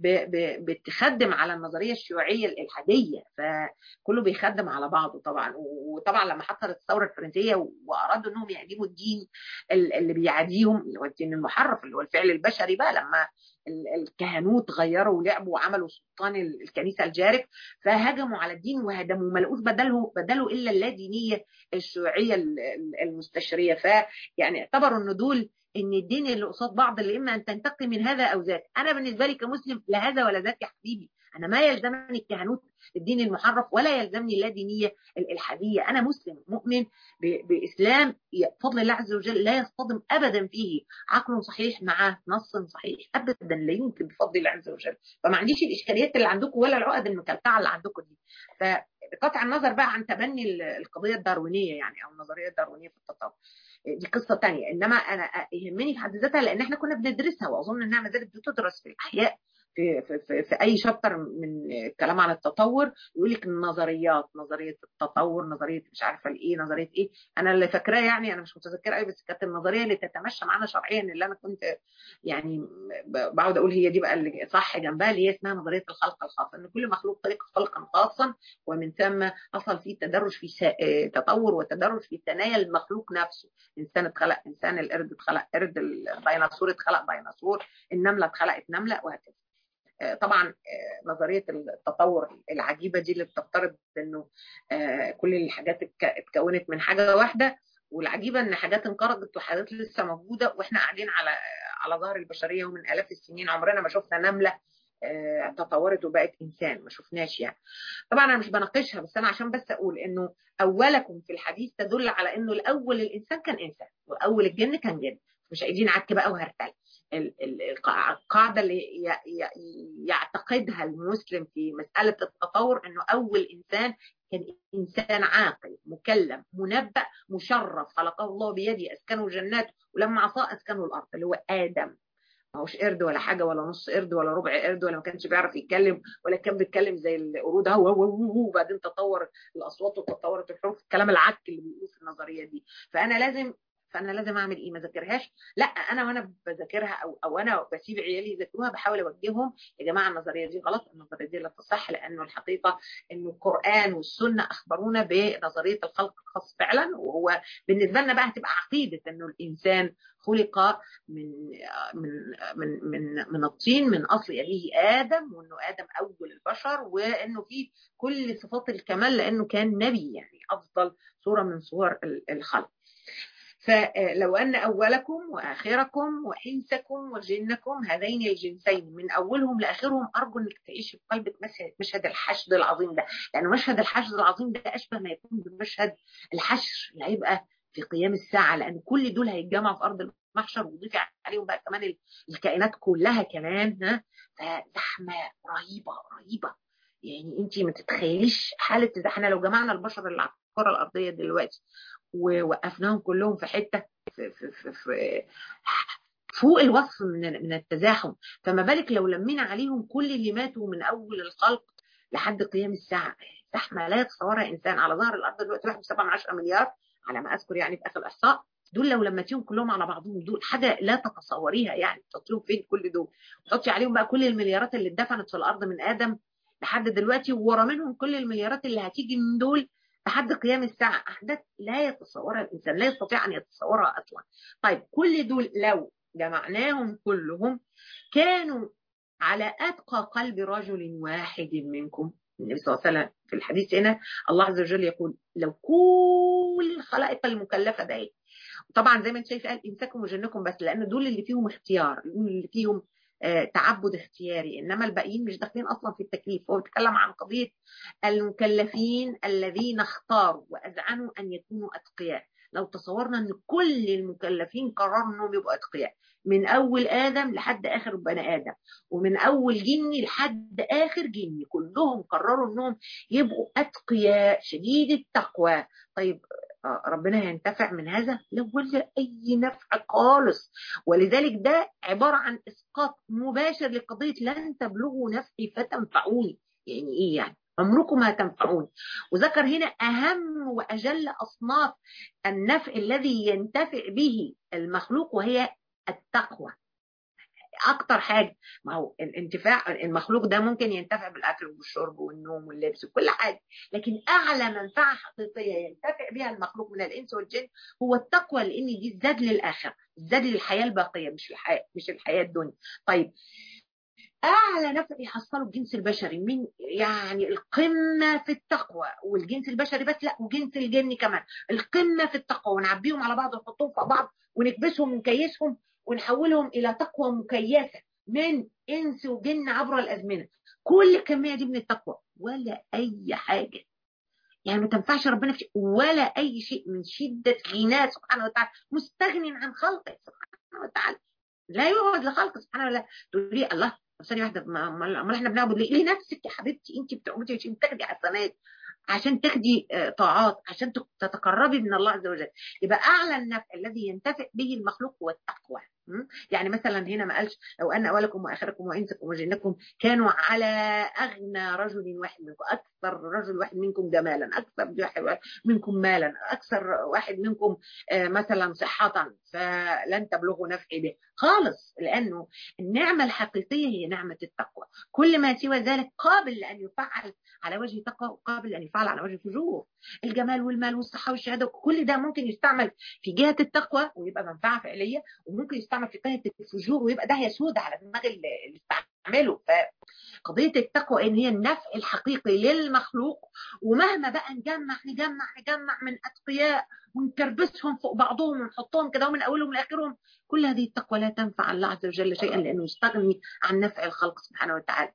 بتخدم على النظريه الشيوعيه الالحاديه، فكله بيخدم على بعضه طبعا. وطبعا لما حصلت الثوره الفرنسيه وارادوا انهم يهدموا الدين اللي بيعاديهم، اللي هو الدين المحرف اللي هو الفعل البشري بقى، لما الكهنوت غيروا ولعبوا وعملوا سلطان الكنيسه الجارف، فهجموا على الدين وهدموا، ما لقوش بدله بدله الا اللادينيه الشيوعيه المستشريه. فيعني اعتبروا ان دول ان الدين اللي قصاد بعض، اللي اما ان تنتقي من هذا او ذاك. انا بالنسبه لي كمسلم لا هذا ولا ذاك يا حبيبي. انا ما يلزمني الكهنوت الدين المحرف ولا يلزمني اللادينيه الالحاديه. انا مسلم مؤمن باسلام بفضل الله عز وجل لا يصطدم ابدا فيه عقل صحيح مع نص صحيح ابدا، لا يمكن بفضل الله عز وجل. فما عنديش الاشكاليات اللي عندكم ولا العقد المكلكعه اللي عندكم دي. فبقطع النظر بقى عن تبني القضيه الداروينيه يعني او النظريه الداروينيه في التطور، دي قصه ثانيه. انما انا يهمني في حد ذاتها لان احنا كنا بندرسها، واظن انها ما زالت بتدرس في الاحياء في, في, في, في اي شابتر من الكلام عن التطور. يقول لك النظريات، نظريه التطور، نظريه مش عارفه الايه، نظريه ايه. انا اللي فاكراه يعني انا مش متذكره قوي، بس كانت النظريه اللي تتمشى معانا شرعيا اللي انا كنت يعني بقعد اقول هي دي بقى اللي صح جنبها، اللي هي اسمها نظريه الخلق الخاص، ان كل مخلوق طريقه خلقا خاصا، ومن ثم حصل فيه تدرج في تطور وتدرج في ثنايا المخلوق نفسه. انسان اتخلق انسان، القرد اتخلق قرد، الديناصور اتخلق ديناصور، النمله اتخلقت نمله، وهكذا. طبعا نظريه التطور العجيبه دي اللي بتفترض انه كل الحاجات اتكونت من حاجه واحده، والعجيبه ان حاجات انقرضت وحاجات لسه موجوده واحنا قاعدين على على ظهر البشريه ومن الاف السنين عمرنا ما شفنا نمله تطورت وبقت انسان، ما شفناش يعني. طبعا انا مش بناقشها، بس انا عشان بس اقول انه اولكم في الحديث تدل على انه الاول الانسان كان انسان واول الجن كان جن، مش عايزين عك بقى وهرتل. القاعده اللي يعتقدها المسلم في مساله التطور انه اول انسان كان انسان عاقل مكلم منبأ مشرف، خلقه الله بيده، اسكنه جناته، ولما عصى اسكنه الارض، اللي هو ادم. ما هوش قرد ولا حاجه ولا نص قرد ولا ربع قرد، ولا ما كانش بيعرف يتكلم ولا كان بيتكلم زي القرود هو هو هو، وبعدين تطور الاصوات وتطورت الحروف، الكلام العك اللي بيقولوه في النظريه دي. فانا لازم فانا لازم اعمل ايه؟ ما ذاكرهاش؟ لا، انا وانا بذاكرها او او انا بسيب عيالي يذاكروها بحاول اوجههم يا جماعه النظريه دي غلط، النظريه دي لا تصح، لانه الحقيقه انه القران والسنه اخبرونا بنظريه الخلق الخاص فعلا، وهو بالنسبه لنا بقى هتبقى عقيده انه الانسان خلق من من من من من الطين من اصل ابيه ادم، وانه ادم اول البشر، وانه فيه كل صفات الكمال لانه كان نبي، يعني افضل صوره من صور الخلق. فلو أن أولكم وآخركم وإنسكم وجنكم، هذين الجنسين من أولهم لآخرهم، أرجو أنك تعيش في قلبك مشهد الحشد العظيم ده، لأنه مشهد الحشد العظيم ده أشبه ما يكون بمشهد الحشر اللي هيبقى في قيام الساعة، لأن كل دول هيتجمعوا في أرض المحشر، وضيف عليهم بقى كمان الكائنات كلها كمان، ها، فزحمة رهيبة رهيبة. يعني أنت ما تتخيليش حالة، احنا لو جمعنا البشر اللي على الكرة الأرضية دلوقتي ووقفناهم كلهم في حته في في في في فوق الوصف من من التزاحم، فما بالك لو لمينا عليهم كل اللي ماتوا من اول الخلق لحد قيام الساعه. زحمه لا يتصورها انسان. على ظهر الارض دلوقتي واحد وسبعة من عشرة مليار على ما اذكر، يعني في اخر احصاء، دول لو لمتيهم كلهم على بعضهم دول حاجه لا تتصوريها، يعني تحطيهم فين كل دول؟ وتحطي عليهم بقى كل المليارات اللي اتدفنت في الارض من ادم لحد دلوقتي، وورا منهم كل المليارات اللي هتيجي من دول لحد قيام الساعة. أحداث لا يتصورها الإنسان، لا يستطيع أن يتصورها أصلا. طيب كل دول لو جمعناهم كلهم كانوا على أتقى قلب رجل واحد منكم. النبي صلى الله عليه وسلم في الحديث هنا الله عز وجل يقول لو كل الخلائق المكلفة ده، طبعا زي ما انت شايف قال انساكم وجنكم بس، لأن دول اللي فيهم اختيار، اللي فيهم تعبد اختياري، انما الباقيين مش داخلين اصلا في التكليف. هو بيتكلم عن قضيه المكلفين الذين اختاروا واذعنوا ان يكونوا اتقياء. لو تصورنا ان كل المكلفين قرروا انهم يبقوا اتقياء، من اول ادم لحد اخر بني ادم، ومن اول جني لحد اخر جني، كلهم قرروا انهم يبقوا اتقياء شديد التقوى. طيب ربنا ينتفع من هذا؟ لا، ولا اي نفع خالص. ولذلك ده عباره عن اسقاط مباشر لقضيه لن تبلغوا نفعي فتنفعوني. يعني ايه يعني؟ عمركم ما تنفعوني. وذكر هنا اهم واجل اصناف النفع الذي ينتفع به المخلوق، وهي التقوى. اكتر حاجه، ما هو الانتفاع المخلوق ده ممكن ينتفع بالاكل والشرب والنوم واللبس وكل حاجه، لكن اعلى منفعه حقيقيه ينتفع بها المخلوق من الانس والجن هو التقوى، لان دي الزاد للاخره، الزاد للحياه الباقيه، مش الحياه مش الحياه الدنيا. طيب اعلى نفع يحصله الجنس البشري من يعني القمه في التقوى، والجنس البشري بس لا، وجنس الجن كمان القمه في التقوى، ونعبيهم على بعض ونحطهم في بعض ونكبسهم ونكيسهم ونحولهم الى تقوى مكيسه من انس وجن عبر الازمنه. كل الكميه دي من التقوى ولا اي حاجه، يعني ما تنفعش ربنا في شيء ولا اي شيء من شده غناه سبحانه وتعالى، مستغني عن خلقه سبحانه وتعالى، لا يوجد لخلقه سبحانه وتعالى. تقولي الله ثانيه واحده، امال احنا بنعبد ليه؟ لنفسك يا حبيبتي، انت بتعبدي عشان تاخدي حسنات، عشان تاخدي طاعات، عشان تتقربي من الله عز وجل. يبقى اعلى النفع الذي ينتفع به المخلوق هو التقوى. يعني مثلا هنا ما قالش لو ان اولكم واخركم وانسكم وجنكم كانوا على اغنى رجل واحد منكم، اكثر رجل واحد منكم جمالا، اكثر واحد منكم مالا، اكثر واحد منكم مثلا صحه، فلن تبلغوا نفعي به خالص، لانه النعمه الحقيقيه هي نعمه التقوى. كل ما سوى ذلك قابل لان يفعل على وجه تقوى وقابل لان يفعل على وجه فجور. الجمال والمال والصحه والشهاده كل ده ممكن يستعمل في جهه التقوى ويبقى منفعه فعليه، وممكن يستعمل في جهه الفجور ويبقى ده يسود على دماغ اللي استعمله. فقضيه التقوى ان هي النفع الحقيقي للمخلوق، ومهما بقى نجمع نجمع نجمع من اتقياء ونكربسهم فوق بعضهم ونحطهم كده من اولهم لاخرهم، كل هذه التقوى لا تنفع الله عز وجل شيئا، لانه يستغني عن نفع الخلق سبحانه وتعالى.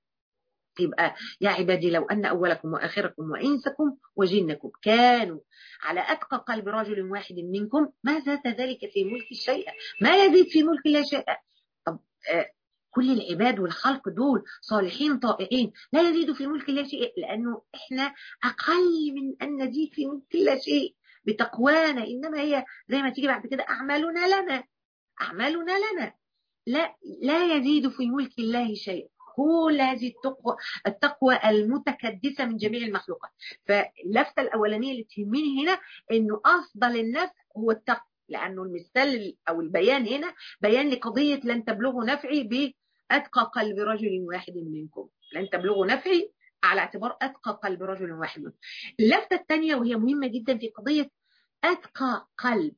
يبقى يا عبادي لو أن أولكم وآخركم وإنسكم وجنكم كانوا على أتقى قلب رجل واحد منكم ما زاد ذلك في ملك شيئا، ما يزيد في ملك الله شيئا. طب آه كل العباد والخلق دول صالحين طائعين، لا يزيد في ملك الله شيء، لأنه إحنا أقل من أن نزيد في ملك الله شيء بتقوانا، إنما هي زي ما تيجي بعد كده أعمالنا لنا أعمالنا لنا لا لا يزيد في ملك الله شيء. كل هذه التقوى التقوى المتكدسه من جميع المخلوقات. فاللفته الاولانيه اللي تهمني هنا انه افضل النفع هو التقوى، لانه المثال او البيان هنا بيان لقضيه لن تبلغوا نفعي باتقى قلب رجل واحد منكم، لن تبلغوا نفعي على اعتبار اتقى قلب رجل واحد منكم. اللفته الثانيه وهي مهمه جدا في قضيه اتقى قلب،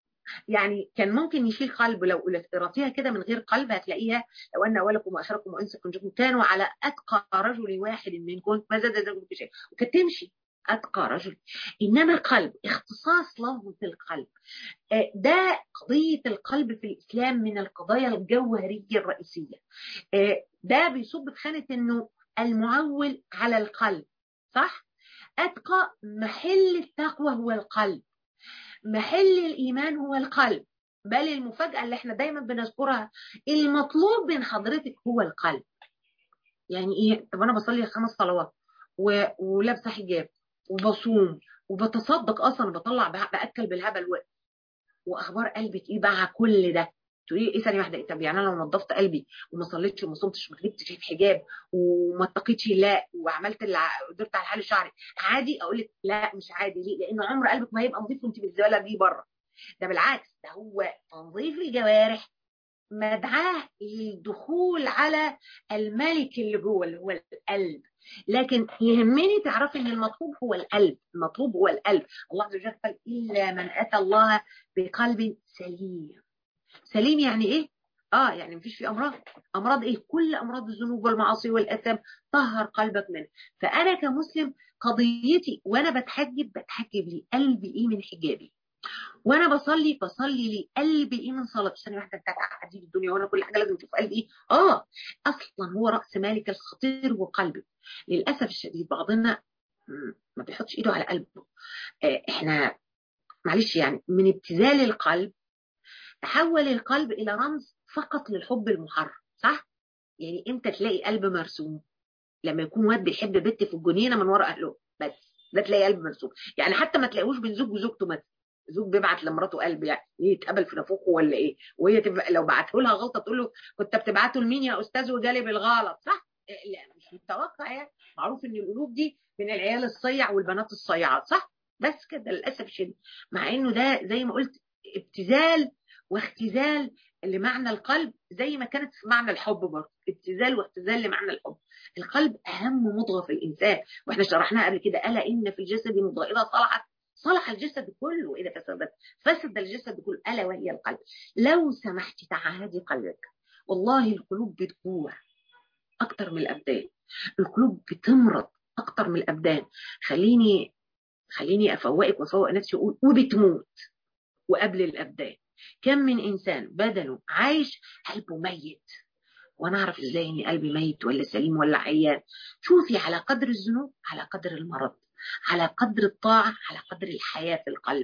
يعني كان ممكن يشيل قلب، لو قراتيها كده من غير قلب هتلاقيها لو ان اولكم واخركم وانسكم جنكم كانوا على اتقى رجل واحد منكم ما زاد ذلك بشيء، وكانت تمشي اتقى رجل. انما قلب اختصاص لفظ القلب، ده قضيه القلب في الاسلام من القضايا الجوهريه الرئيسيه. ده بيصب في خانه انه المعول على القلب، صح؟ اتقى محل التقوى هو القلب، محل الإيمان هو القلب، بل المفاجأة اللي احنا دايما بنذكرها المطلوب من حضرتك هو القلب. يعني ايه؟ طب انا بصلي خمس صلوات و... ولابسه حجاب وبصوم وبتصدق، اصلا بطلع باكل بالهبل و... واخبار قلبك ايه بقى كل ده؟ تقولي ايه ثانيه واحده؟ طب يعني انا لو نظفت قلبي وما صليتش وما صمتش وما كتبتش في حجاب وما اتقيتش الله وعملت اللي قدرت على حال شعري عادي؟ اقول لك لا مش عادي. ليه؟ لان عمر قلبك ما هيبقى نظيف وانت بالزباله دي بره. ده بالعكس، ده هو تنظيف الجوارح مدعاه للدخول على الملك اللي جوه اللي هو القلب. لكن يهمني تعرفي ان المطلوب هو القلب، المطلوب هو القلب. الله عز وجل قال الا من اتى الله بقلب سليم. سليم يعني ايه؟ اه يعني مفيش فيه امراض. امراض ايه؟ كل امراض الذنوب والمعاصي والاثام طهر قلبك منه. فانا كمسلم قضيتي وانا بتحجب بتحجب لي قلبي ايه من حجابي، وانا بصلي بصلي لي قلبي ايه من صلاتي. ثانيه واحده، انت قاعدين الدنيا وانا كل حاجه لازم تشوف قلبي ايه؟ اه اصلا هو راس مالك الخطير هو قلبك. للاسف الشديد بعضنا ما بيحطش ايده على قلبه. آه احنا معلش يعني من ابتذال القلب تحول القلب الى رمز فقط للحب المحرم، صح؟ يعني انت تلاقي قلب مرسوم لما يكون واد بيحب بنت في الجنينه من ورا اهله، بس ده تلاقي قلب مرسوم. يعني حتى ما تلاقيهوش بين زوج وزوجته مثلا، زوج بيبعت لمراته قلب، يعني ايه يتقبل في نافوخه ولا ايه؟ وهي تبقى لو بعته لها غلطه تقول له كنت بتبعته لمين يا استاذ وجالي بالغلط، صح؟ إيه لا مش متوقع. يعني معروف ان القلوب دي من العيال الصيع والبنات الصيعات، صح؟ بس كده للاسف الشديد، مع انه ده زي ما قلت ابتذال واختزال لمعنى القلب، زي ما كانت في معنى الحب برضه، ابتذال واختزال لمعنى الحب. القلب اهم مضغه في الانسان، واحنا شرحناها قبل كده، الا ان في الجسد مضغه اذا صلحت صلح الجسد كله واذا فسدت فسد الجسد كله، الا وهي القلب. لو سمحتي تعهدي قلبك، والله القلوب بتجوع اكتر من الابدان، القلوب بتمرض اكتر من الابدان. خليني خليني افوقك وافوق نفسي واقول وبتموت وقبل الابدان. كم من انسان بدنه عايش قلبه ميت، وانا اعرف ازاي ان قلبي ميت ولا سليم ولا عيان؟ شوفي على قدر الذنوب، على قدر المرض، على قدر الطاعه، على قدر الحياه في القلب.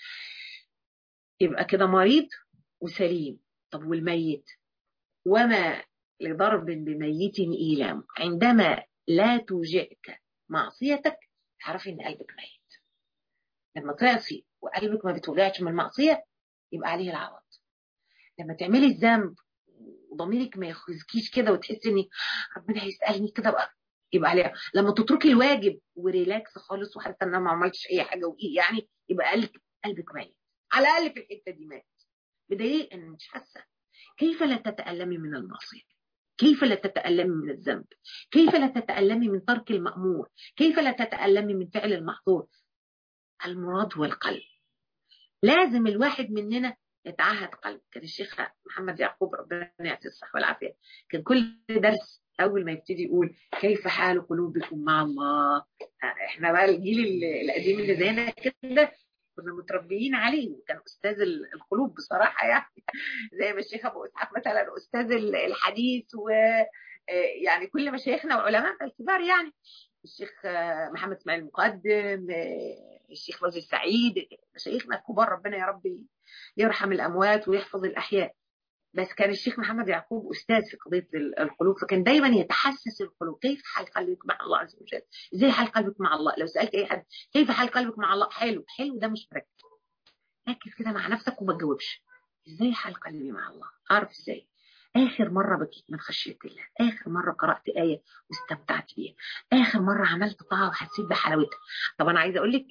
يبقى كده مريض وسليم. طب والميت؟ وما لضرب بميت إيلام، عندما لا توجئك معصيتك تعرفي ان قلبك ميت. لما تعصي وقلبك ما بتوجعش من المعصيه يبقى عليه العوض. لما تعملي الذنب وضميرك ما يخزكيش كده وتحسي ان ربنا هيسالني كده بقى يبقى عليها. لما تتركي الواجب وريلاكس خالص وحاسه ان انا ما عملتش اي حاجه وايه يعني، يبقى قلبك قلبك ميت، على الاقل في الحته دي مات. بدليل ان مش حاسه. كيف لا تتالمي من المعصيه؟ كيف لا تتالمي من الذنب؟ كيف لا تتالمي من ترك المامور؟ كيف لا تتالمي من فعل المحظور؟ المراد هو القلب. لازم الواحد مننا يتعهد قلب. كان الشيخ محمد يعقوب ربنا يعطيه الصحه والعافيه كان كل درس اول ما يبتدي يقول كيف حال قلوبكم مع الله. احنا بقى الجيل القديم اللي زينا كده كنا متربيين عليه، وكان استاذ القلوب بصراحه، يعني زي ما الشيخ ابو اسحاق مثلا استاذ الحديث، و يعني كل مشايخنا وعلماء الكبار، يعني الشيخ محمد اسماعيل المقدم، الشيخ فوزي السعيد، مشايخنا الكبار ربنا يا رب يرحم الاموات ويحفظ الاحياء. بس كان الشيخ محمد يعقوب استاذ في قضيه القلوب، فكان دايما يتحسس القلوب. كيف حال قلبك مع الله عز وجل؟ ازاي حال قلبك مع الله؟ لو سالت اي حد كيف حال قلبك مع الله، حلو حلو ده مش مركز. ركز كده مع نفسك وما تجاوبش. ازاي حال قلبي مع الله؟ اعرف ازاي؟ اخر مره بكيت من خشيه الله، اخر مره قرات ايه واستمتعت بيها، اخر مره عملت طاعه وحسيت بحلاوتها. طب انا عايزه اقول لك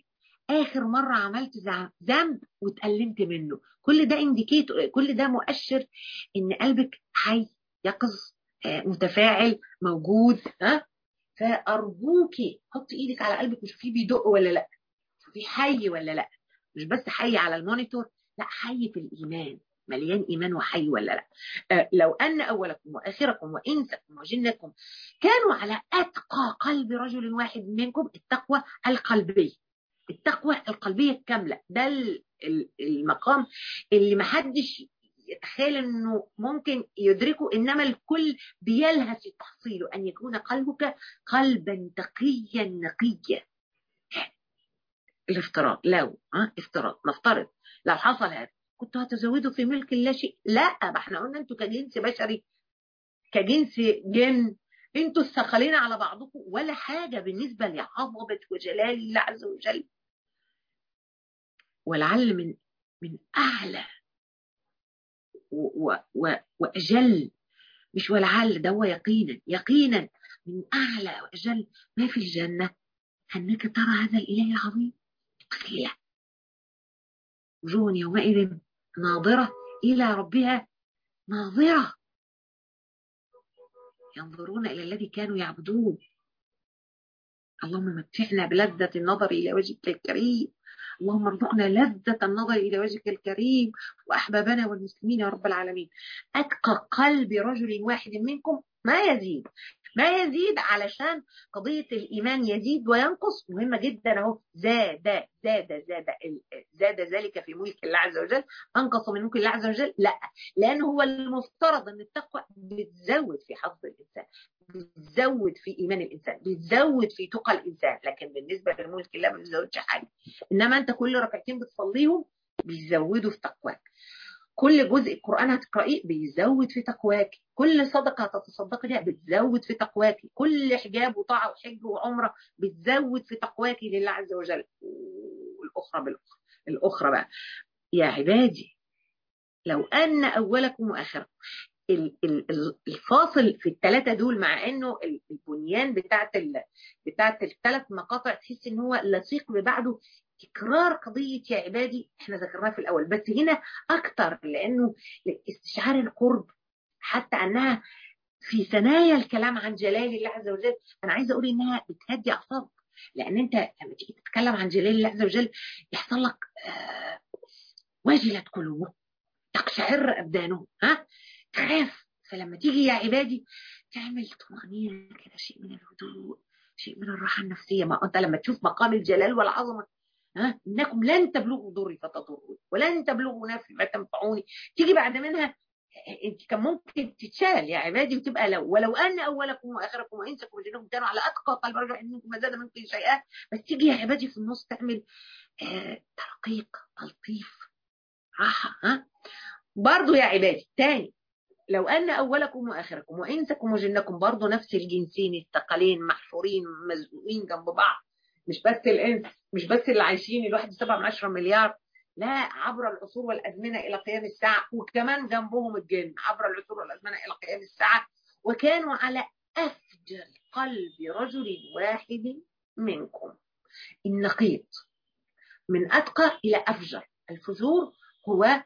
اخر مره عملت ذنب واتألمت منه. كل ده انديكيتور، كل ده مؤشر ان قلبك حي يقظ متفاعل موجود. ها فارجوكي حطي ايدك على قلبك وشوفيه بيدق ولا لا، شوفيه حي ولا لا، مش بس حي على المونيتور، لا حي في الايمان، مليان ايمان وحي ولا لا. آه لو ان اولكم واخركم وانسكم وجنكم كانوا على اتقى قلب رجل واحد منكم، التقوى القلبيه، التقوى القلبيه الكامله، ده المقام اللي محدش يتخيل انه ممكن يدركه، انما الكل بيلهث في تحصيله، ان يكون قلبك قلبا تقيا نقيا. الافتراض لو ها افتراض نفترض لو حصل هذا، كنتوا هتزودوا في ملك الله شيء؟ لا، ما احنا قلنا انتوا كجنس بشري كجنس جن انتوا الثقلين على بعضكم ولا حاجه بالنسبه لعظمه وجلال الله عز وجل. ولعل من من اعلى و و واجل، مش ولعل، ده هو يقينا يقينا من اعلى واجل ما في الجنه انك ترى هذا الاله العظيم. تخيل وجوه يومئذ ناظره الى ربها ناظره، ينظرون الى الذي كانوا يعبدون. اللهم متعنا بلذة النظر الى وجهك الكريم، اللهم ارزقنا لذة النظر الى وجهك الكريم واحبابنا والمسلمين يا رب العالمين. اتقى قلب رجل واحد منكم ما يزيد، ما يزيد علشان قضية الإيمان يزيد وينقص مهمة جدا اهو. زاد زاد زاد زاد ذلك في ملك الله عز وجل، أنقص من ملك الله عز وجل لا، لأن هو المفترض أن التقوى بتزود في حظ الإنسان، بتزود في إيمان الإنسان، بتزود في تقى الإنسان، لكن بالنسبة لملك الله ما بتزودش حاجة. إنما أنت كل ركعتين بتصليهم بيزودوا في تقواك، كل جزء القرآن هتقرأيه بيزود في تقواك، كل صدقة هتتصدقي بيها بتزود في تقواك، كل حجاب وطاعة وحج وعمرة بتزود في تقواك لله عز وجل. والأخرى بالأخرى الأخرى بقى يا عبادي، لو أن أولكم وآخركم، الفاصل في الثلاثة دول مع انه البنيان بتاعت بتاعت الثلاث مقاطع تحس ان هو لصيق ببعضه، تكرار قضية يا عبادي احنا ذكرناها في الاول، بس هنا اكتر لانه استشعار القرب، حتى انها في ثنايا الكلام عن جلال الله عز وجل. انا عايزه اقول انها بتهدي اعصابك، لان انت لما تيجي تتكلم عن جلال الله عز وجل يحصل لك آه وجلت قلوبهم، تقشعر ابدانهم، ها تخاف. فلما تيجي يا عبادي تعمل طمأنينة كده، شيء من الهدوء، شيء من الراحة النفسية. ما انت لما تشوف مقام الجلال والعظمة، ها انكم لن تبلغوا ضري فتضروني ولن تبلغوا نفعي فتنفعوني، تيجي بعد منها انت كان ممكن تتشال يا عبادي وتبقى لو ولو ان اولكم واخركم وانسكم وجنكم كانوا على اتقى قلب رجل منكم ما زاد منكم شيئا، بس تيجي يا عبادي في النص تعمل آه ترقيق تلطيف راحة. ها برضو يا عبادي تاني، لو أن أولكم وآخركم وإنسكم وجنكم، برضو نفس الجنسين الثقلين محشورين مزقوقين جنب بعض، مش بس الإنس، مش بس اللي عايشين الواحد سبعة من عشرة مليار، لا عبر العصور والأزمنة إلى قيام الساعة، وكمان جنبهم الجن عبر العصور والأزمنة إلى قيام الساعة، وكانوا على أفجر قلب رجل واحد منكم. النقيض من أتقى إلى أفجر، الفجور هو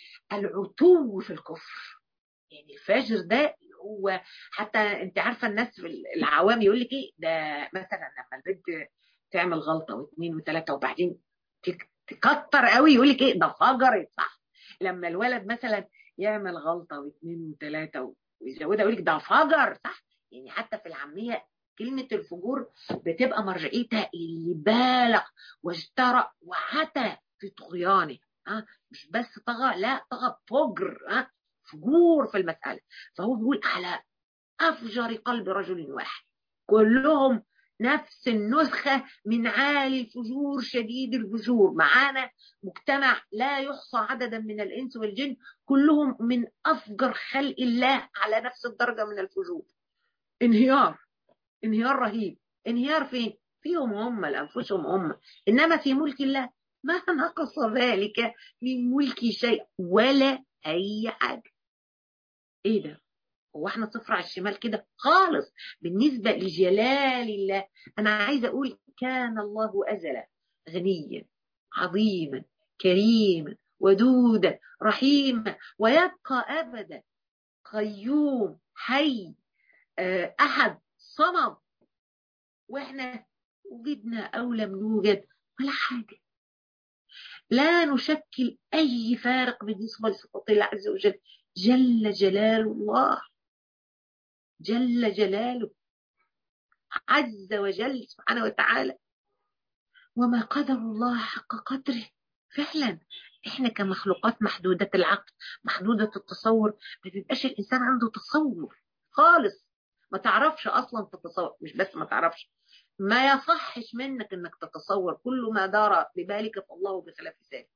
العتو في الكفر، يعني الفاجر ده هو، حتى انت عارفه الناس العوام يقول لك ايه ده، مثلا لما البنت تعمل غلطه واثنين وثلاثه وبعدين تكتر قوي يقول لك ايه ده فجرت، صح؟ لما الولد مثلا يعمل غلطه واثنين وثلاثه ويزودها يقول لك ده فجر، صح؟ يعني حتى في العاميه كلمه الفجور بتبقى مرجعيتها اللي بالغ واجترأ وعتى في طغيانه، ها مش بس طغى، لا طغى فجر، ها فجور في المسألة. فهو بيقول على أفجر قلب رجل واحد، كلهم نفس النسخة من عالي الفجور شديد الفجور. معانا مجتمع لا يحصى عددا من الإنس والجن، كلهم من أفجر خلق الله على نفس الدرجة من الفجور. انهيار، انهيار رهيب. انهيار فين؟ فيهم هم لأنفسهم هم، إنما في ملك الله ما نقص ذلك من ملك شيء ولا أي حاجة. ايه ده؟ هو احنا صفر على الشمال كده خالص بالنسبة لجلال الله. انا عايزة اقول كان الله ازلا غنيا عظيما كريما ودودا رحيما، ويبقى أبدا قيوم حي أحد صمد، وإحنا وجدنا أو لم نوجد ولا حاجة، لا نشكل أي فارق بالنسبة لصفات الله عز وجل. جل جلال الله، جل جلاله عز وجل سبحانه وتعالى. وما قدر الله حق قدره. فعلا احنا كمخلوقات محدودة العقل محدودة التصور، ما بيبقاش الإنسان عنده تصور خالص، ما تعرفش أصلا تتصور، مش بس ما تعرفش، ما يصحش منك انك تتصور. كل ما دار ببالك فالله بخلاف ذلك.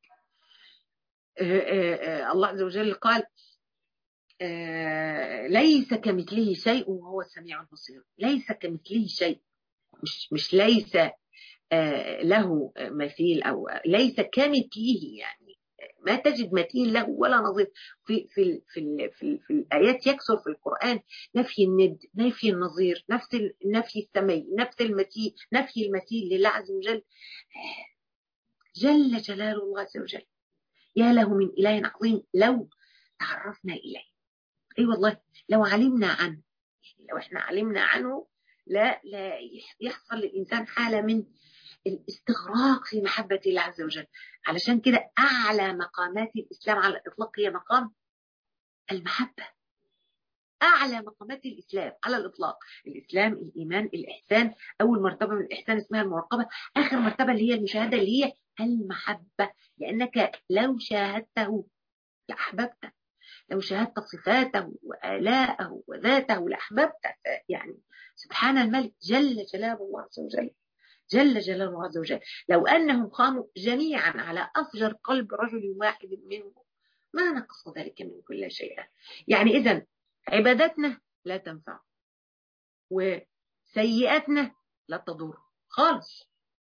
الله عز وجل قال ليس كمثله شيء وهو السميع البصير. ليس كمثله شيء، مش مش ليس له مثيل، او ليس كمثله، يعني ما تجد مثيل له ولا نظير. في في في في, في الايات يكثر في القران نفي الند، نفي النظير، نفس نفي السمي، نفس المثيل، نفي المثيل لله عز وجل. جل جلال الله عز وجل. يا له من اله عظيم لو تعرفنا اليه. اي والله لو علمنا عنه، لو احنا علمنا عنه لا لا يحصل للانسان حاله من الاستغراق في محبة الله عز وجل. علشان كده أعلى مقامات الإسلام على الإطلاق هي مقام المحبة. أعلى مقامات الإسلام على الإطلاق الإسلام، الإيمان، الإحسان. أول مرتبة من الإحسان اسمها المراقبة، آخر مرتبة اللي هي المشاهدة اللي هي المحبة، لأنك لو شاهدته لأحببته، لو شاهدت صفاته وآلاءه وذاته لأحببته. يعني سبحان الملك جل جلال الله عز وجل، جل جلاله عز وجل. لو أنهم قاموا جميعا على أفجر قلب رجل واحد منهم ما نقص ذلك من كل شيء. يعني إذن عبادتنا لا تنفع وسيئاتنا لا تضر خالص.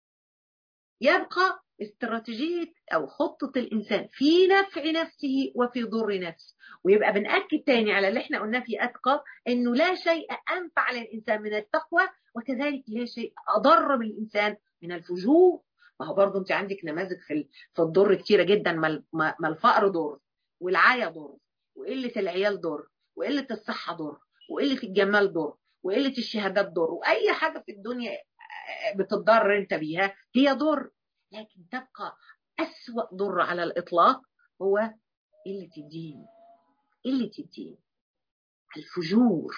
يبقى استراتيجية أو خطة الإنسان في نفع نفسه وفي ضر نفسه. ويبقى بنأكد تاني على اللي احنا قلناه في أتقى، إنه لا شيء أنفع للإنسان من التقوى، وكذلك لا شيء أضر بالإنسان من الفجور. ما هو برضه أنت عندك نماذج في في الضر كتيرة جدا. ما الفقر ضر، والعيا ضر، وقلة العيال ضر، وقلة الصحة ضر، وقلة الجمال ضر، وقلة الشهادات ضر، وأي حاجة في الدنيا بتضر أنت بيها هي ضر. لكن تبقى أسوأ ضر على الإطلاق هو قلة الدين، قلة الدين، الفجور،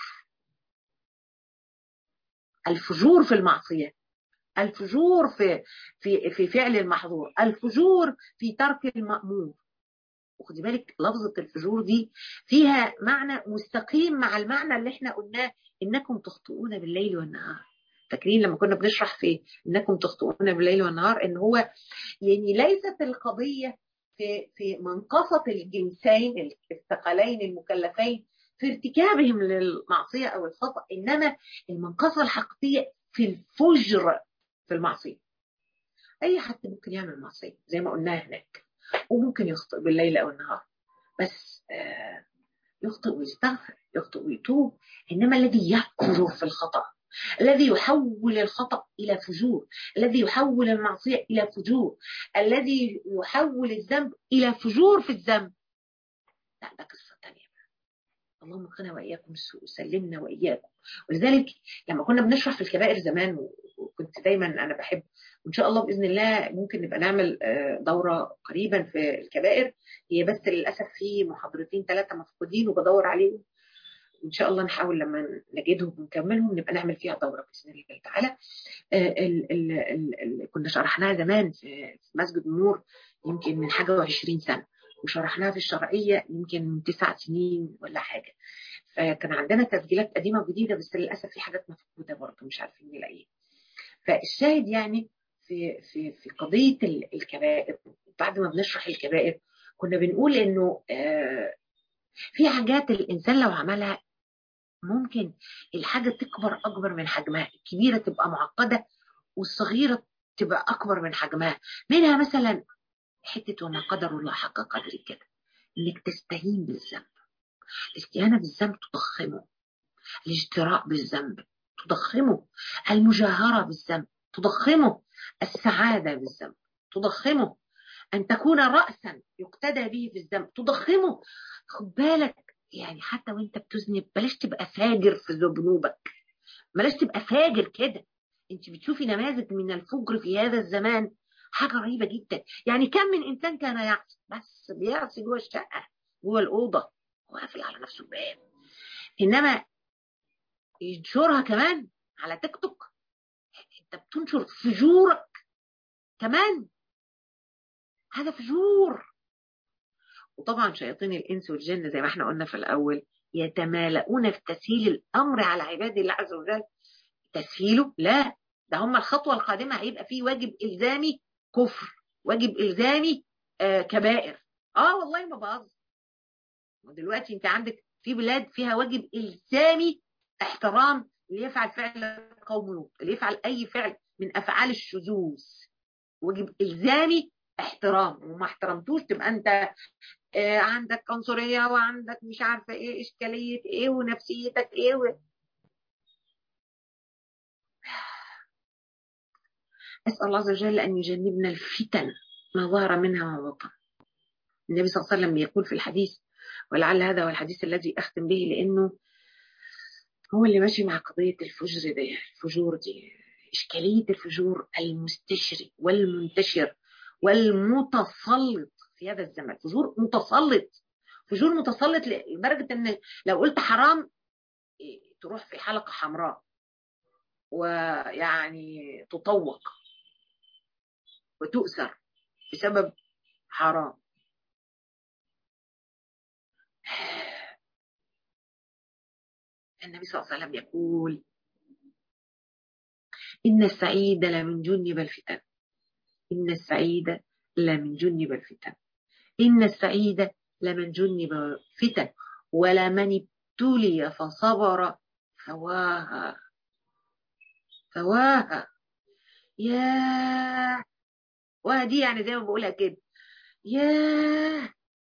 الفجور في المعصية، الفجور في في في فعل المحظور، الفجور في ترك المأمور. وخدي بالك لفظة الفجور دي فيها معنى مستقيم مع المعنى اللي احنا قلناه إنكم تخطئون بالليل والنهار. فاكرين لما كنا بنشرح في إنكم تخطئون بالليل والنهار إن هو يعني ليست القضية في في منقصة الجنسين الثقلين المكلفين في ارتكابهم للمعصية أو الخطأ، إنما المنقصة الحقيقية في الفجر في المعصية. أي حد ممكن يعمل معصية زي ما قلنا هناك، وممكن يخطئ بالليل أو النهار، بس آه يخطئ ويستغفر، يخطئ ويتوب. إنما الذي يكفر في الخطأ، الذي يحول الخطأ إلى فجور، الذي يحول المعصية إلى فجور، الذي يحول الذنب إلى فجور في الذنب، لا ده قصة تانية. اللهم قنا وإياكم السوء، سلمنا وإياكم. ولذلك لما كنا بنشرح في الكبائر زمان، وكنت دايما أنا بحب، وإن شاء الله بإذن الله ممكن نبقى نعمل دورة قريبا في الكبائر، هي بس للأسف في محاضرتين ثلاثة مفقودين وبدور عليهم، إن شاء الله نحاول لما نجدهم ونكملهم نبقى نعمل فيها دورة بإذن الله تعالى. ال ال ال ال كنا شرحناها زمان في مسجد النور يمكن من حاجة وعشرين سنة، وشرحناها في الشرعية يمكن من تسع سنين ولا حاجة. فكان عندنا تسجيلات قديمة وجديدة، بس للأسف في حاجات مفقودة برضه مش عارفين نلاقيها. فالشاهد يعني في في في قضية الكبائر، بعد ما بنشرح الكبائر كنا بنقول إنه آه في حاجات الإنسان لو عملها ممكن الحاجة تكبر أكبر من حجمها، الكبيرة تبقى معقدة والصغيرة تبقى أكبر من حجمها. منها مثلا حتة وما قدر الله حق قدر كده، إنك تستهين بالذنب. الاستهانة بالذنب تضخمه، الاجتراء بالذنب تضخمه، المجاهرة بالذنب تضخمه، السعادة بالذنب تضخمه، أن تكون رأسا يقتدى به في الذنب تضخمه. خد بالك يعني حتى وانت بتذنب بلاش تبقى فاجر في ذنوبك، بلاش تبقى فاجر كده. انت بتشوفي نماذج من الفجر في هذا الزمان حاجة رهيبة جدا. يعني كم من إنسان كان يعصي بس بيعصي جوه الشقة جوه الأوضة وقافل على نفسه الباب، إنما ينشرها كمان على تيك توك. انت بتنشر فجورك كمان، هذا فجور. وطبعا شياطين الإنس والجن زي ما احنا قلنا في الأول يتمالؤون في تسهيل الأمر على عباد الله عز وجل. تسهيله لا، ده هم الخطوة القادمة هيبقى فيه واجب إلزامي كفر، واجب إلزامي آه كبائر. اه والله ما بهزر. ودلوقتي انت عندك في بلاد فيها واجب إلزامي احترام اللي يفعل فعل قوم لوط، اللي يفعل أي فعل من أفعال الشذوذ واجب إلزامي احترام، وما احترمتوش تبقى انت آه عندك عنصرية وعندك مش عارفة ايه اشكالية ايه ونفسيتك ايه و... أسأل الله عز وجل أن يجنبنا الفتن ما ظهر منها وما بطن. النبي صلى الله عليه وسلم يقول في الحديث، ولعل هذا هو الحديث الذي أختم به لأنه هو اللي ماشي مع قضية الفجر دي الفجور دي إشكالية الفجور المستشري والمنتشر والمتسلط في هذا الزمن. فجور متسلط، فجور متسلط لدرجة أن لو قلت حرام تروح في حلقة حمراء ويعني تطوق وتؤثر بسبب حرام. النبي صلى الله عليه وسلم يقول إن السعيد لمن جنب الفتن، إن السعيد لمن جنب الفتن، إن السعيد لمن جنب الفتن ولمن ابتلي فصبر فواها فواها. ياه، وهدي يعني زي ما بقولها كده، ياه.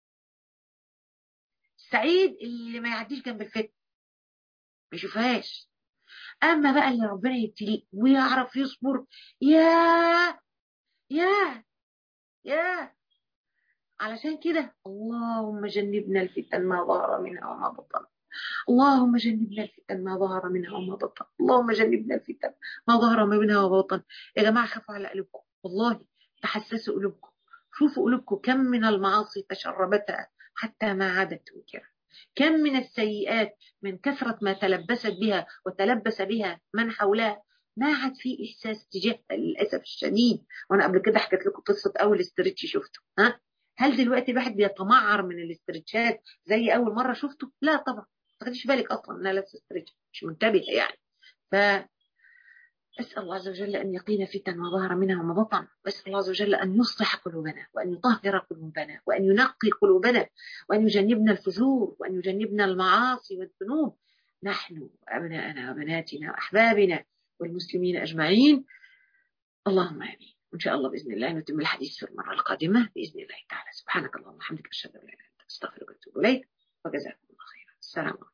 السعيد اللي ما يعديش جنب الفتن ما يشوفهاش، اما بقى اللي ربنا يبتليه ويعرف يصبر، ياه ياه ياه. علشان كده اللهم جنبنا الفتن ما ظهر منها وما بطن، اللهم جنبنا الفتن ما ظهر منها وما بطن، اللهم جنبنا الفتن ما ظهر منها وما بطن. يا جماعة خافوا على قلوبكم والله، تحسسوا قلوبكم، شوفوا قلوبكم كم من المعاصي تشربتها حتى ما عادت تنكرها، كم من السيئات من كثرة ما تلبست بها وتلبس بها من حولها ما عاد في إحساس تجاهها للأسف الشديد. وأنا قبل كده حكيت لكم قصة أول استرتش شفته. ها، هل دلوقتي الواحد بيتمعر من الاسترتشات زي أول مرة شفته؟ لا طبعا، ما تاخديش بالك أصلا إنها لابسة استرتش، مش منتبهة يعني. ف أسأل الله عز وجل أن يقينا فتن ما ظهر منها وما بطن، وأسأل الله عز وجل أن يصلح قلوبنا وأن يطهر قلوبنا وأن ينقي قلوبنا وأن يجنبنا الفجور وأن يجنبنا المعاصي والذنوب نحن وأبناءنا وبناتنا وأحبابنا والمسلمين أجمعين. اللهم آمين. وإن شاء الله بإذن الله نتم الحديث في المرة القادمة بإذن الله تعالى. سبحانك اللهم وبحمدك أشهد أن لا إله إلا أنت أستغفرك وأتوب إليك، وجزاكم الله خيرا. السلام عليكم.